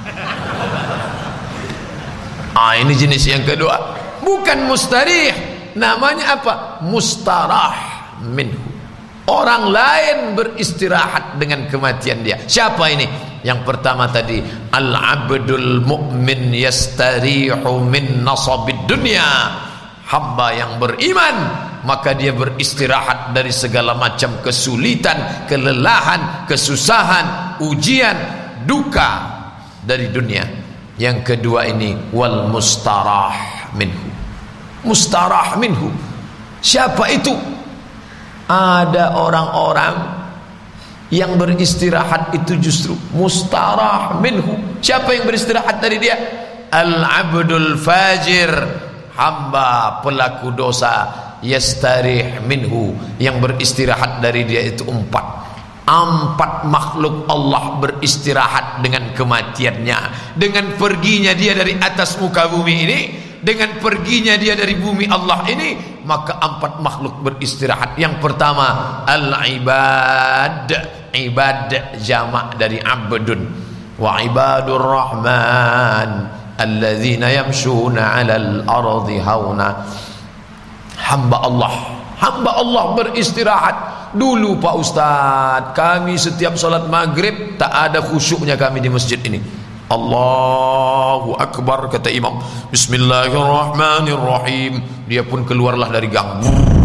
S2: Ini jenis yang kedua. Bukan mustarih, namanya apa? Mustarah minhu. Orang lain beristirahat dengan kematian dia. Siapa ini? Yang pertama tadi, al-abdul mu'min yastarihu min nasabid dunya. Hamba yang beriman, maka dia beristirahat dari segala macam kesulitan, kelelahan, kesusahan, ujian, duka dari dunia. Yang kedua ini, wal mustarah minhu. Mustarah minhu. Siapa itu? Ada orang-orang yang beristirahat itu justru mustarah minhu. Siapa yang beristirahat dari dia? Al-abdul fajir, hamba pelaku dosa, yastarih minhu, yang beristirahat dari dia itu empat makhluk Allah beristirahat dengan kematiannya, dengan perginya dia dari atas muka bumi ini, dengan perginya dia dari bumi Allah ini, maka 4 makhluk beristirahat. Yang pertama al-ibad, ibad jamak dari abdun, wa ibadur rahman alladzina yamshuna 'alal ardi hauna. Hamba Allah beristirahat. Dulu Pak Ustaz, kami setiap salat maghrib tak ada khusyuknya kami di masjid ini. Allahu Akbar, kata imam, Bismillahirrahmanirrahim, dia pun keluarlah dari gang,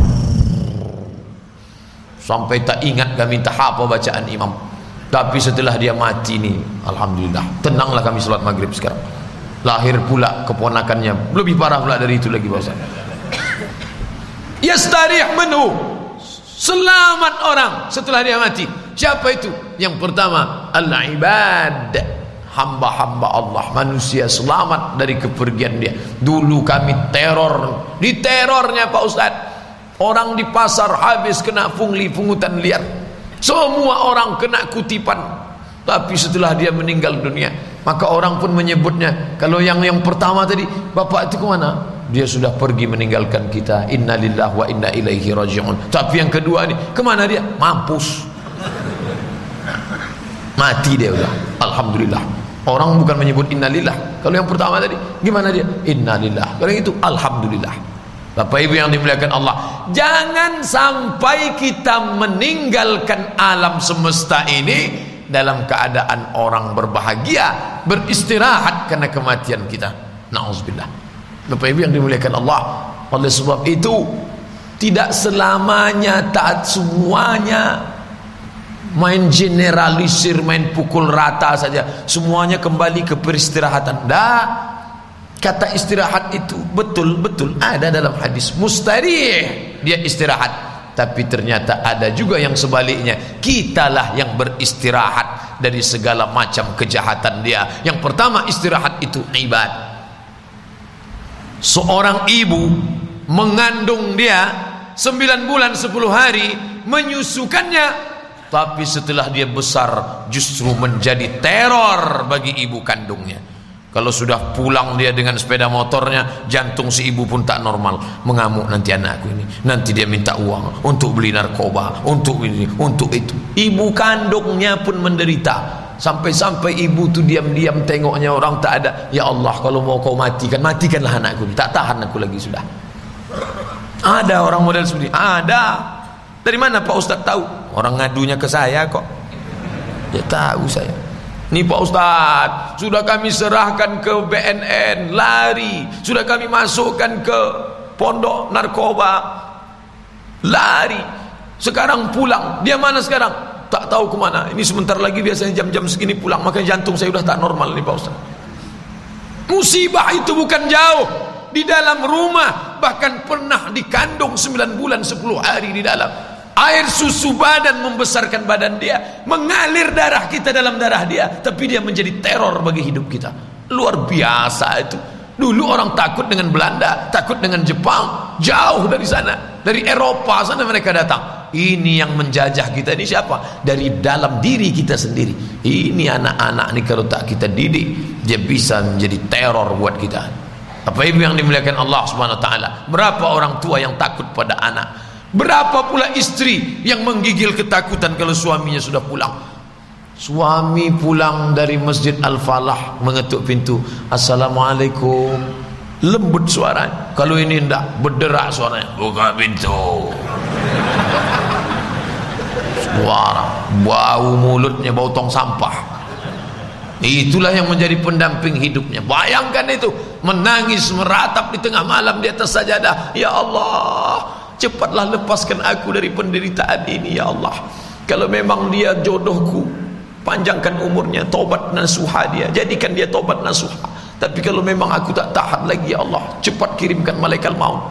S2: sampai tak ingat kami tak apa bacaan imam. Tapi setelah dia mati nih, alhamdulillah, tenanglah kami salat maghrib sekarang. Lahir pula keponakannya, lebih parah pula dari itu lagi Pak Ustaz. Yastarih minhu, selamat orang setelah dia mati. Siapa itu? Yang pertama al-ibad, hamba-hamba Allah, manusia selamat dari kepergian dia. Dulu kami teror, diterornya Pak Ustaz. Orang di pasar habis kena pungli, pungutan liar, semua orang kena kutipan. Tapi setelah dia meninggal dunia, maka orang pun menyebutnya, kalau yang pertama tadi, bapak itu kemana? Dia sudah pergi meninggalkan kita, innalillahi wa inna ilaihi raji'un. Tapi yang kedua ini, kemana dia? Mampus, mati dia udah, alhamdulillah. Orang bukan menyebut innalillah. Kalau yang pertama tadi, gimana dia? Innalillah. Kalau yang itu, alhamdulillah. Bapak Ibu yang dimuliakan Allah, jangan sampai kita meninggalkan alam semesta ini dalam keadaan orang berbahagia, beristirahat karena kematian kita. Na'udzubillah. Bapak Ibu yang dimuliakan Allah, oleh sebab itu tidak selamanya taat semuanya, main generalisir, main pukul rata saja, semuanya kembali ke peristirahatan. Dah, kata istirahat itu betul-betul ada dalam hadis. Mustarih, dia istirahat. Tapi ternyata ada juga yang sebaliknya, kitalah yang beristirahat dari segala macam kejahatan dia. Yang pertama istirahat itu ibad. Seorang ibu mengandung dia 9 bulan 10 hari, menyusukannya, tapi setelah dia besar justru menjadi teror bagi ibu kandungnya. Kalau sudah pulang dia dengan sepeda motornya, jantung si ibu pun tak normal, mengamuk, nanti anakku ini, nanti dia minta uang untuk beli narkoba, untuk ini, untuk itu. Ibu kandungnya pun menderita. Sampai-sampai ibu tu diam-diam tengoknya orang tak ada. Ya Allah, kalau mau kau matikan, matikanlah anakku, tak tahan aku lagi sudah. Ada orang model seperti ini. Ada. Dari mana Pak Ustaz tahu? Orang ngadunya ke saya kok. Ya tahu saya. Nih Pak Ustaz, sudah kami serahkan ke BNN, lari. Sudah kami masukkan ke pondok narkoba, lari. Sekarang pulang. Dia mana sekarang? Tak tahu kemana. Ini sebentar lagi biasanya jam-jam segini pulang. Makanya jantung saya sudah tak normal nih Pak Ustaz. Musibah itu bukan jauh. Di dalam rumah, bahkan pernah dikandung 9 bulan 10 hari di dalam. Air susu badan membesarkan badan dia, mengalir darah kita dalam darah dia, tapi dia menjadi teror bagi hidup kita. Luar biasa itu. Dulu orang takut dengan Belanda, takut dengan Jepang, jauh dari sana, dari Eropa sana mereka datang. Ini yang menjajah kita ini siapa? Dari dalam diri kita sendiri. Ini anak-anak ini kalau tak kita didik, dia bisa menjadi teror buat kita. Apa ibu yang dimuliakan Allah Subhanahu wa taala? Berapa orang tua yang takut pada anak? Berapa pula istri yang menggigil ketakutan kalau suaminya sudah pulang? Suami pulang dari Masjid Al-Falah mengetuk pintu, Assalamualaikum. Lembut suaranya. Kalau ini enggak, berderak suaranya, buka pintu. Suara, bau mulutnya bau tong sampah. Itulah yang menjadi pendamping hidupnya. Bayangkan itu, menangis meratap di tengah malam di atas sajadah. Ya Allah, cepatlah lepaskan aku dari penderitaan ini ya Allah. Kalau memang dia jodohku, panjangkan umurnya, tobat nasuha dia, jadikan dia tobat nasuha. Tapi kalau memang aku tak tahan lagi ya Allah, cepat kirimkan malaikat maut.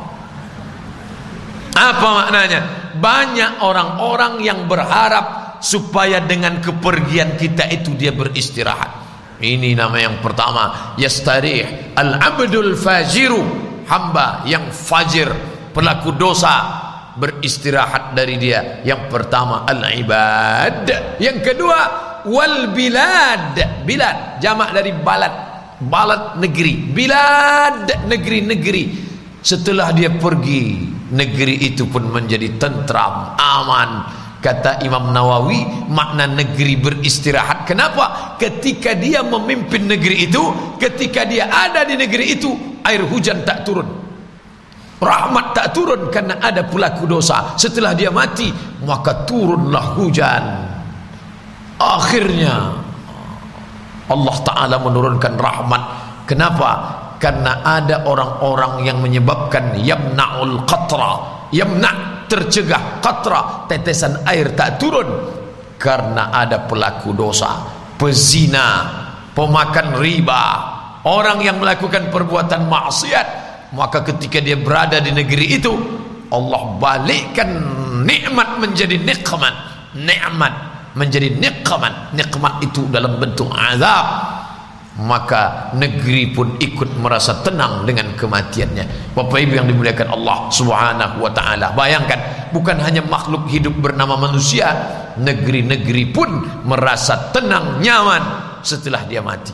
S2: Apa maknanya? Banyak orang-orang yang berharap supaya dengan kepergian kita itu dia beristirahat. Ini nama yang pertama, yastarih al-abdul fajiru, hamba yang fajir, pelaku dosa, beristirahat dari dia. Yang pertama al-ibad, yang kedua wal bilad. Bilad jamak dari balad, balad negeri, bilad negeri-negeri. Setelah dia pergi, negeri itu pun menjadi tentram, aman. Kata Imam Nawawi, makna negeri beristirahat. Kenapa? Ketika dia memimpin negeri itu, ketika dia ada di negeri itu, air hujan tak turun, rahmat tak turun karena ada pelaku dosa. Setelah dia mati, maka turunlah hujan. Akhirnya Allah Ta'ala menurunkan rahmat. Kenapa? Karena ada orang-orang yang menyebabkan yamna'ul qatra, yamna' tercegah, qatra, tetesan air tak turun, karena ada pelaku dosa, pezina, pemakan riba, orang yang melakukan perbuatan maksiat. Maka ketika dia berada di negeri itu, Allah balikkan nikmat menjadi nikmat, nikmat menjadi nikmat, nikmat itu dalam bentuk azab. Maka negeri pun ikut merasa tenang dengan kematiannya. Bapak Ibu yang dimuliakan Allah Subhanahu wa taala, bayangkan, bukan hanya makhluk hidup bernama manusia, negeri-negeri pun merasa tenang, nyaman setelah dia mati.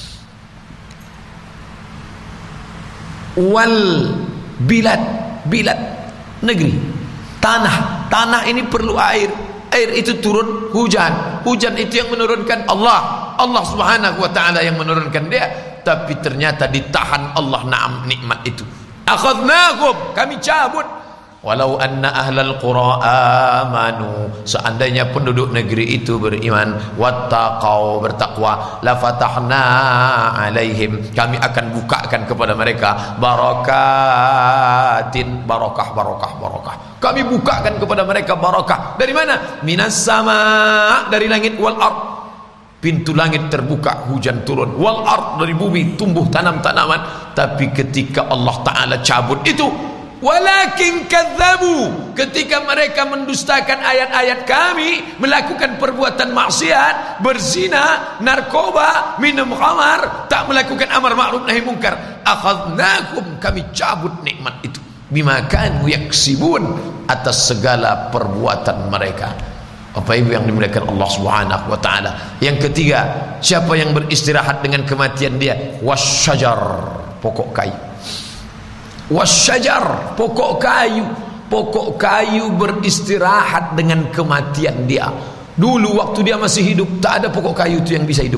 S2: Wal bilad, bilad negeri, tanah, tanah ini perlu air, air itu turun hujan, hujan itu yang menurunkan Allah, Allah Subhanahu wa taala yang menurunkan dia. Tapi ternyata ditahan Allah na'am nikmat itu. Akhadnakum, kami cabut. Walau anna ahlal qura amanu, seandainya penduduk negeri itu beriman, wattaqau, bertakwa, la fatahna alaihim, kami akan bukakan kepada mereka barakatin, barakah, barakah, barakah. Kami bukakan kepada mereka barakah. Dari mana? Minas sama, dari langit, wal ard, pintu langit terbuka, hujan turun, wal ard, dari bumi tumbuh tanam-tanaman. Tapi ketika Allah Ta'ala cabut itu, walakin kadzabu, ketika mereka mendustakan ayat-ayat kami, melakukan perbuatan maksiat, berzina, narkoba, minum khamar, tak melakukan amar ma'ruf nahi munkar, akhadnakum, kami cabut nikmat itu, bima kanu yaksibun, atas segala perbuatan mereka. Bapak Ibu yang dimuliakan Allah Subhanahu wa taala. Yang ketiga, siapa yang beristirahat dengan kematian dia? Wasyajar, pokok kayu. Wasyajar, pokok kayu. Pokok kayu beristirahat dengan kematian dia. Dulu waktu dia masih hidup, tak ada pokok kayu itu yang bisa hidup.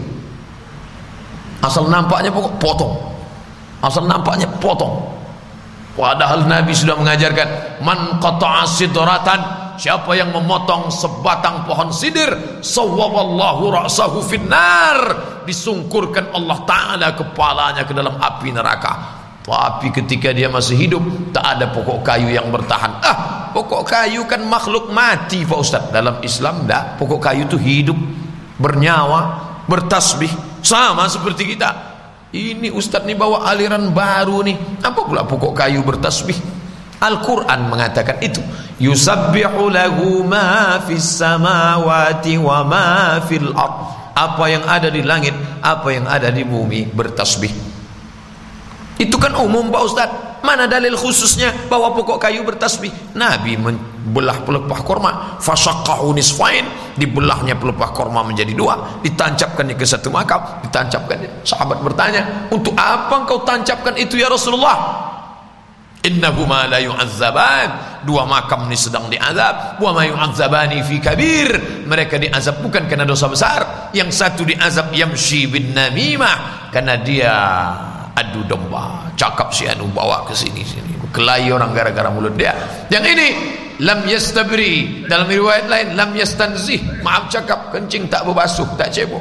S2: Asal nampaknya pokok, potong. Asal nampaknya potong. Padahal Nabi sudah mengajarkan, man qata'a sidratan, siapa yang memotong sebatang pohon sidir, sawwaballahu ra'sahu finnar, disungkurkan Allah Ta'ala kepalanya ke dalam api neraka. Tapi ketika dia masih hidup, tak ada pokok kayu yang bertahan. Pokok kayu kan makhluk mati Pak Ustaz. Dalam Islam tak, pokok kayu itu hidup, bernyawa, bertasbih, sama seperti kita. Ini Ustaz nih bawa aliran baru nih. Apa pula pokok kayu bertasbih? Al-Quran mengatakan itu. Yusabbihu lahu ma fis samawati wa ma fil ard. Apa yang ada di langit, apa yang ada di bumi bertasbih. Itu kan umum Pak Ustaz. Mana dalil khususnya bahwa pokok kayu bertasbih? Nabi membelah pelepah korma, fasyaqahu nisfain, dibelahnya pelepah korma menjadi dua, ditancapkannya ke satu makam, ditancapkannya. Sahabat bertanya, untuk apa engkau tancapkan itu ya Rasulullah? Innahuma la yu'azzaban, dua makam ini sedang diazab. Wa ma yu'azzabani fi kabir, mereka diazab bukan karena dosa besar. Yang satu diazab yamshi bin namimah, karena dia adu domba, cakap si anu bawa ke sini, kelahi orang gara-gara mulut dia. Yang ini lam yastabri, dalam riwayat lain lam yastanzih, maaf cakap, kencing tak berbasuh, tak cebok.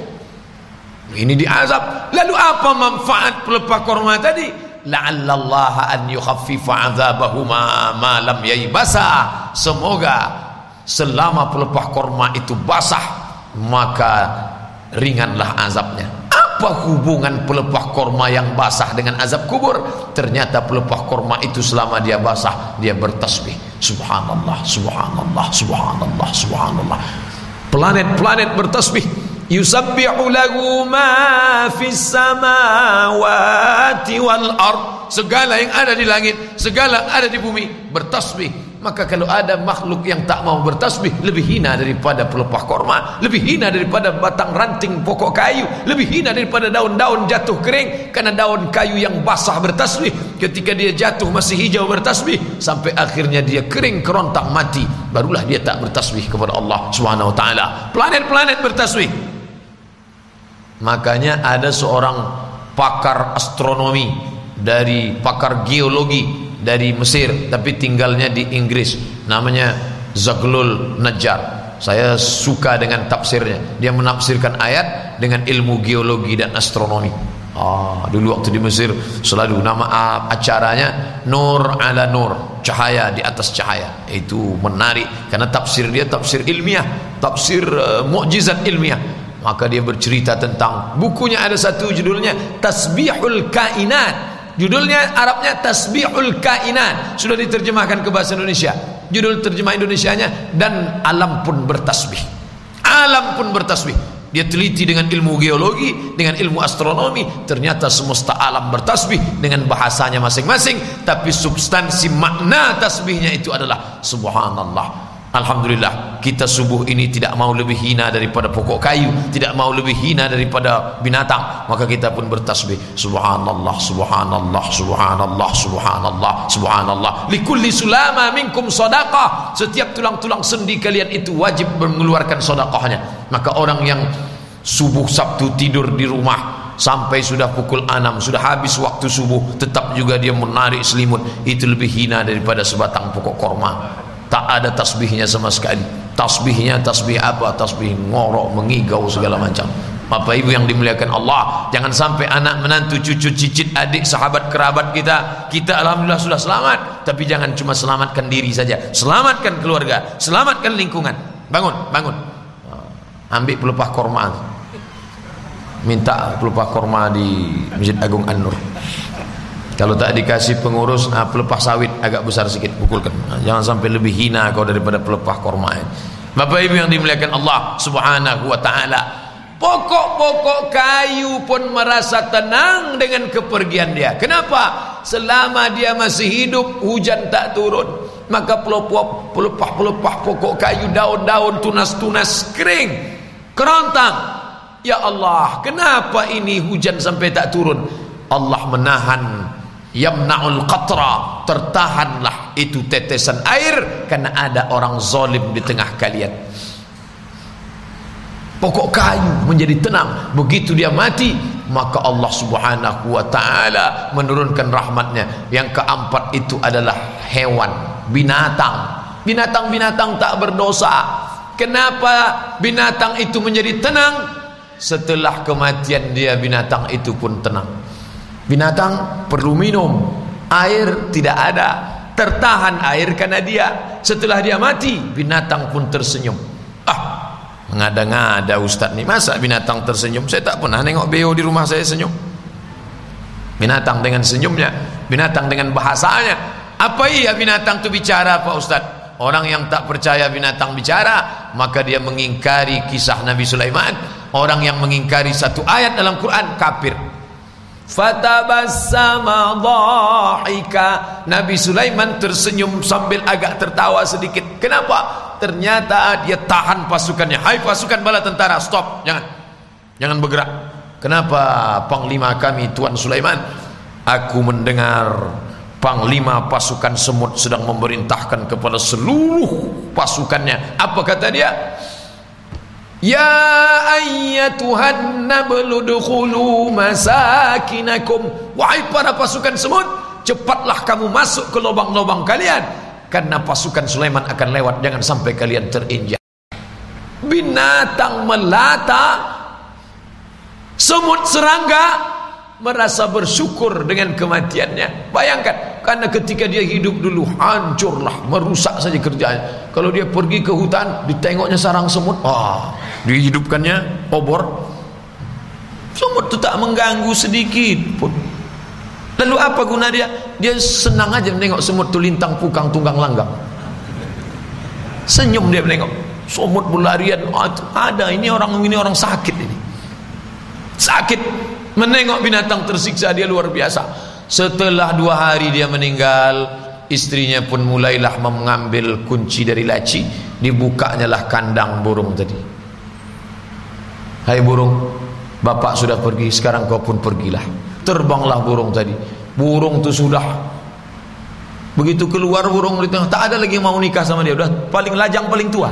S2: Ini diazab. Lalu apa manfaat pelepah korma tadi? La'allallaha an yukhaffifa azabahuma ma lam yaybasa, semoga selama pelepah korma itu basah maka ringanlah azabnya. Apa hubungan pelepah korma yang basah dengan azab kubur? Ternyata pelepah korma itu selama dia basah, dia bertasbih. Subhanallah, subhanallah, subhanallah, subhanallah. Planet-planet bertasbih. Yusabbihu lahu ma fis samawati wal ard. Segala yang ada di langit, segala yang ada di bumi bertasbih. Maka kalau ada makhluk yang tak mau bertasbih, lebih hina daripada pelepah korma, lebih hina daripada batang ranting pokok kayu, lebih hina daripada daun-daun jatuh kering. Karena daun kayu yang basah bertasbih, ketika dia jatuh masih hijau bertasbih, sampai akhirnya dia kering kerontang mati, barulah dia tak bertasbih kepada Allah Subhanahu wa taala. Planet-planet bertasbih. Makanya ada seorang pakar astronomi, dari pakar geologi dari Mesir, tapi tinggalnya di Inggris, namanya Zaghlul Najjar. Saya suka dengan tafsirnya. Dia menafsirkan ayat dengan ilmu geologi dan astronomi. Dulu waktu di Mesir selalu nama acaranya Nur ala Nur, cahaya di atas cahaya. Itu menarik karena tafsir dia tafsir ilmiah, tafsir mukjizat ilmiah. Maka dia bercerita tentang bukunya, ada satu judulnya Tasbihul Kainat. Judulnya Arabnya Tasbihul Kainat, sudah diterjemahkan ke bahasa Indonesia. Judul terjemah Indonesianya Dan Alam Pun Bertasbih. Alam pun bertasbih. Dia teliti dengan ilmu geologi, dengan ilmu astronomi. Ternyata semesta alam bertasbih dengan bahasanya masing-masing, tapi substansi makna tasbihnya itu adalah subhanallah. Alhamdulillah, kita subuh ini tidak mau lebih hina daripada pokok kayu, tidak mau lebih hina daripada binatang, maka kita pun bertasbih subhanallah, subhanallah, subhanallah, subhanallah, subhanallah. Likulli sulama minkum sadaqah, setiap tulang-tulang sendi kalian itu wajib mengeluarkan sedekahnya. Maka orang yang subuh Sabtu tidur di rumah sampai sudah pukul 6, sudah habis waktu subuh, tetap juga dia menarik selimut, itu lebih hina daripada sebatang pokok korma. Tak ada tasbihnya sama sekali. Tasbihnya tasbih apa? Tasbih ngorok, mengigau, segala macam. Bapak Ibu yang dimuliakan Allah, jangan sampai anak menantu, cucu, cicit, adik, sahabat, kerabat kita alhamdulillah sudah selamat, tapi jangan cuma selamatkan diri saja, selamatkan keluarga, selamatkan lingkungan. Bangun. Ambil pelepah korma, minta pelepah korma di Masjid Agung An-Nur. Kalau tak dikasih pengurus, pelepah sawit agak besar sedikit, pukulkan. Jangan sampai lebih hina kau daripada pelepah korma. Bapak Ibu yang dimuliakan Allah Subhanahu wa taala, pokok-pokok kayu pun merasa tenang dengan kepergian dia. Kenapa? Selama dia masih hidup, hujan tak turun. Maka pelepah-pelepah pokok kayu, daun-daun tunas-tunas kering, kerontang. Ya Allah, kenapa ini hujan sampai tak turun? Allah menahan, yamna'ul qatra, tertahanlah itu tetesan air karena ada orang zalim di tengah kalian. pokok kayu menjadi tenang. Begitu dia mati, maka Allah Subhanahu wa ta'ala menurunkan rahmatnya. Yang keempat itu adalah hewan, binatang. Binatang-binatang tak berdosa. Kenapa binatang itu menjadi tenang? Setelah kematian dia, binatang itu pun tenang. Binatang perlu minum, air tidak ada, tertahan air karena dia. Setelah dia mati, binatang pun tersenyum. Mengada-ngada Ustaz ni, masa binatang tersenyum? Saya tak pernah nengok beo di rumah saya senyum. Binatang dengan senyumnya, binatang dengan bahasanya. Apa iya binatang itu bicara Pak Ustaz? Orang yang tak percaya binatang bicara, maka dia mengingkari kisah Nabi Sulaiman. Orang yang mengingkari satu ayat dalam Quran, kafir. Fatabassama dhahika, Nabi Sulaiman tersenyum sambil agak tertawa sedikit. Kenapa? Ternyata dia tahan pasukannya. Hai pasukan bala tentara, stop, jangan bergerak. Kenapa panglima kami Tuan Sulaiman? Aku mendengar panglima pasukan semut sedang memerintahkan kepada seluruh pasukannya. Apa kata dia? Ya ayyatuhan nablu dukhulu masakinakum. Wahai para pasukan semut, cepatlah kamu masuk ke lubang-lubang kalian, karena pasukan Sulaiman akan lewat, jangan sampai kalian terinjak. Binatang melata, semut serangga merasa bersyukur dengan kematiannya. Bayangkan, karena ketika dia hidup dulu hancurlah, merusak saja kerjanya. Kalau dia pergi ke hutan, ditengoknya sarang semut, dihidupkannya obor. Semut itu tak mengganggu sedikit pun. Lalu apa guna dia? Dia senang aja menengok semut tu lintang pukang tunggang langgang. Senyum dia menengok semut berlarian. Ada ini orang sakit ini. Sakit menengok binatang tersiksa, dia luar biasa. Setelah 2 hari dia meninggal, istrinya pun mulailah mengambil kunci dari laci. Dibukanya lah kandang burung tadi. Hai burung, bapak sudah pergi, sekarang kau pun pergilah. Terbanglah burung tadi. Burung tu sudah begitu keluar, burung di tengah, tak ada lagi yang mau nikah sama dia. Udah paling lajang, paling tua.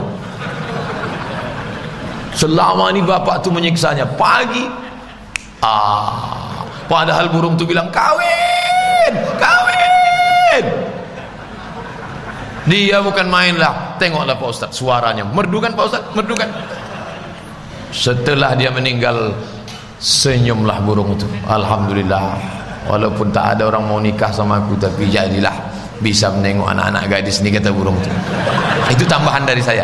S2: Selama ini bapak tu menyiksanya. Pagi, padahal burung tu bilang kawin. Dia bukan main lah. Tengoklah Pak Ustaz, suaranya merdu kan Pak Ustaz? Merdu kan? Setelah dia meninggal, senyumlah burung itu. Alhamdulillah, walaupun tak ada orang mau nikah sama aku, tapi jadilah bisa menengok anak-anak gadis ni, kata burung itu. Itu tambahan dari saya.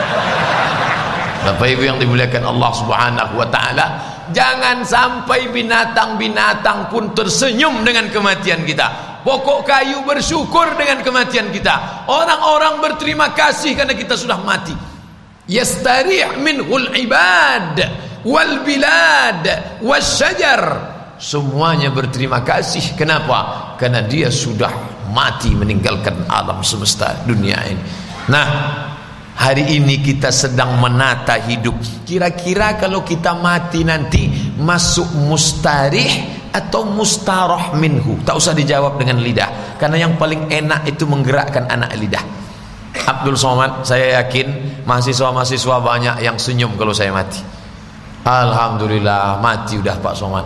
S2: Bapak Ibu yang dimuliakan Allah Subhanahu wa ta'ala, jangan sampai binatang-binatang pun tersenyum dengan kematian kita. Pokok kayu bersyukur dengan kematian kita. Orang-orang berterima kasih karena kita sudah mati. Yastarih minhul ibad wal bilad wasyajar, semuanya berterima kasih. Kenapa? Karena dia sudah mati, meninggalkan alam semesta dunia ini. Nah, hari ini kita sedang menata hidup. Kira-kira kalau kita mati nanti, masuk mustarih atau mustarah minhu? Tak usah dijawab dengan lidah, karena yang paling enak itu menggerakkan anak lidah. Abdul Somad, saya yakin mahasiswa-mahasiswa banyak yang senyum kalau saya mati. Alhamdulillah, mati udah Pak Somad.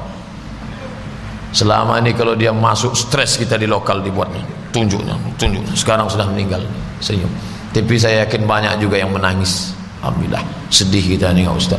S2: Selama ini kalau dia masuk, stres kita di lokal dibuatnya, tunjuknya. Sekarang sudah meninggal, senyum. Tapi saya yakin banyak juga yang menangis. Alhamdulillah, sedih kita nih Ustaz.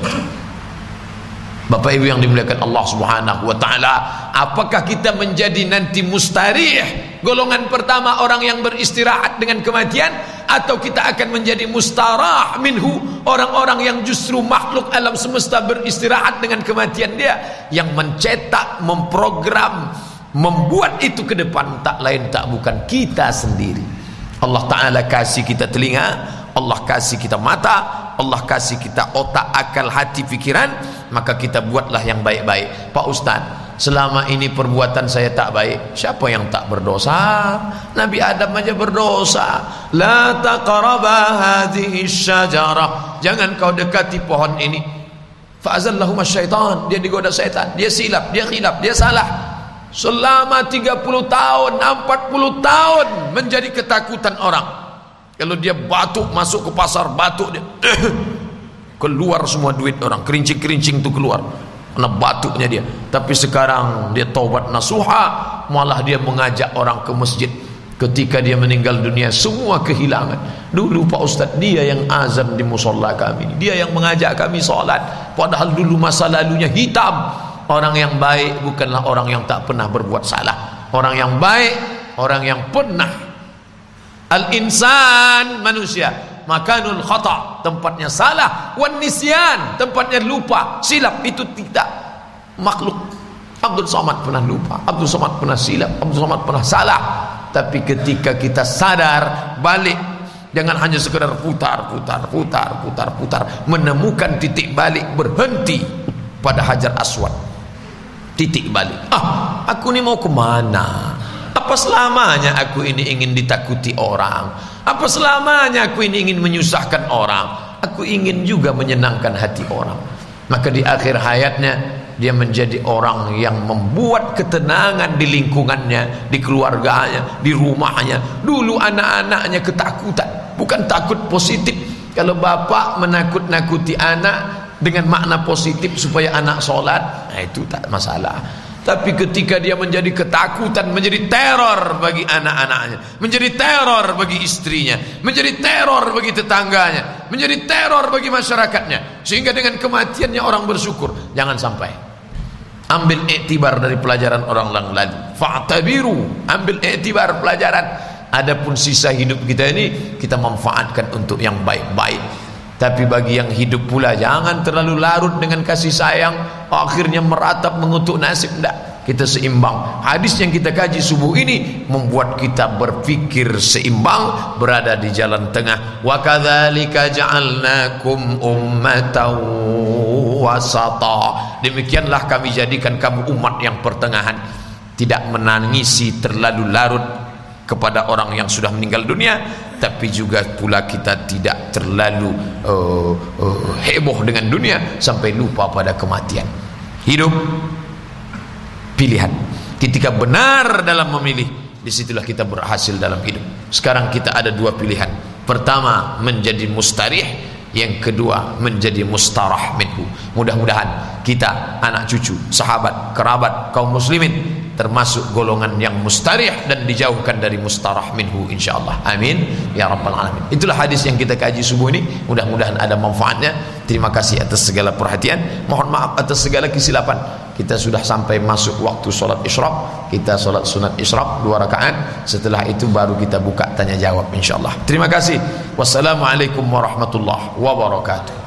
S2: Bapak Ibu yang dimuliakan Allah Subhanahu wa ta'ala, apakah kita menjadi nanti mustarih, golongan pertama orang yang beristirahat dengan kematian, atau kita akan menjadi mustarah minhu, orang-orang yang justru makhluk alam semesta beristirahat dengan kematian dia, yang mencetak, memprogram, membuat itu ke depan tak lain tak bukan kita sendiri. Allah Ta'ala kasih kita telinga, Allah kasih kita mata, Allah kasih kita otak, akal, hati, pikiran, maka kita buatlah yang baik-baik. Pak Ustaz, selama ini perbuatan saya tak baik. Siapa yang tak berdosa? Nabi Adam aja berdosa. La taqraba hadhihi syajarah, jangan kau dekati pohon ini. Fa'azallahuma syaitan, dia digoda syaitan, dia silap, dia khilaf, dia salah. Selama 30 tahun, 40 tahun menjadi ketakutan orang. Kalau dia batuk, masuk ke pasar batuk dia, keluar semua duit orang, kerincing-kerincing itu keluar karena batuknya dia. Tapi sekarang dia taubat nasuha, malah dia mengajak orang ke masjid. Ketika dia meninggal dunia semua kehilangan. Dulu Pak Ustaz dia yang azan di musola kami, dia yang mengajak kami solat, padahal dulu masa lalunya hitam. Orang yang baik bukanlah orang yang tak pernah berbuat salah. Orang yang baik, orang yang pernah. Al-insan, manusia, makanul khata', tempatnya salah. Wan nisyan, tempatnya lupa, silap. Itu tidak makhluk. Abdul Somad pernah lupa, Abdul Somad pernah silap, Abdul Somad pernah salah. Tapi ketika kita sadar, balik, jangan hanya sekedar putar, menemukan titik balik, berhenti pada Hajar Aswad. Titik balik. Aku ini mau kemana? Apa selamanya aku ini ingin ditakuti orang? Apa selamanya aku ini ingin menyusahkan orang? Aku ingin juga menyenangkan hati orang. Maka di akhir hayatnya dia menjadi orang yang membuat ketenangan di lingkungannya, di keluarganya, di rumahnya. Dulu anak-anaknya ketakutan, bukan takut positif. Kalau bapak menakut-nakuti anak dengan makna positif supaya anak sholat, itu tak masalah. Tapi ketika dia menjadi ketakutan, menjadi teror bagi anak-anaknya, menjadi teror bagi istrinya, menjadi teror bagi tetangganya, menjadi teror bagi masyarakatnya, sehingga dengan kematiannya orang bersyukur. Jangan sampai. Ambil iktibar dari pelajaran orang lalu. Fa'tabiru, ambil iktibar pelajaran. Adapun sisa hidup kita ini kita manfaatkan untuk yang baik-baik. Tapi bagi yang hidup pula, jangan terlalu larut dengan kasih sayang, akhirnya meratap mengutuk nasib. Tidak, kita seimbang. Hadis yang kita kaji subuh ini membuat kita berpikir seimbang, berada di jalan tengah. Wa kadzalika ja'alnakum ummatan wasata. Demikianlah kami jadikan kamu umat yang pertengahan, tidak menangisi terlalu larut kepada orang yang sudah meninggal dunia, tapi juga pula kita tidak terlalu heboh dengan dunia sampai lupa pada kematian. Hidup pilihan. Ketika benar dalam memilih, disitulah kita berhasil dalam hidup. Sekarang kita ada dua pilihan. Pertama, menjadi mustarih. Yang kedua, menjadi mustarah minhu. Mudah-mudahan kita, anak cucu, sahabat, kerabat, kaum muslimin termasuk golongan yang mustarih dan dijauhkan dari mustarah minhu, insyaallah. Amin ya rabbal alamin. Itulah hadis yang kita kaji subuh ini. Mudah-mudahan ada manfaatnya. Terima kasih atas segala perhatian. Mohon maaf atas segala kesilapan. Kita sudah sampai masuk waktu solat isyraq. Kita solat sunat isyraq 2 rakaat. Setelah itu baru kita buka tanya jawab, insyaallah. Terima kasih. Wassalamualaikum warahmatullahi wabarakatuh.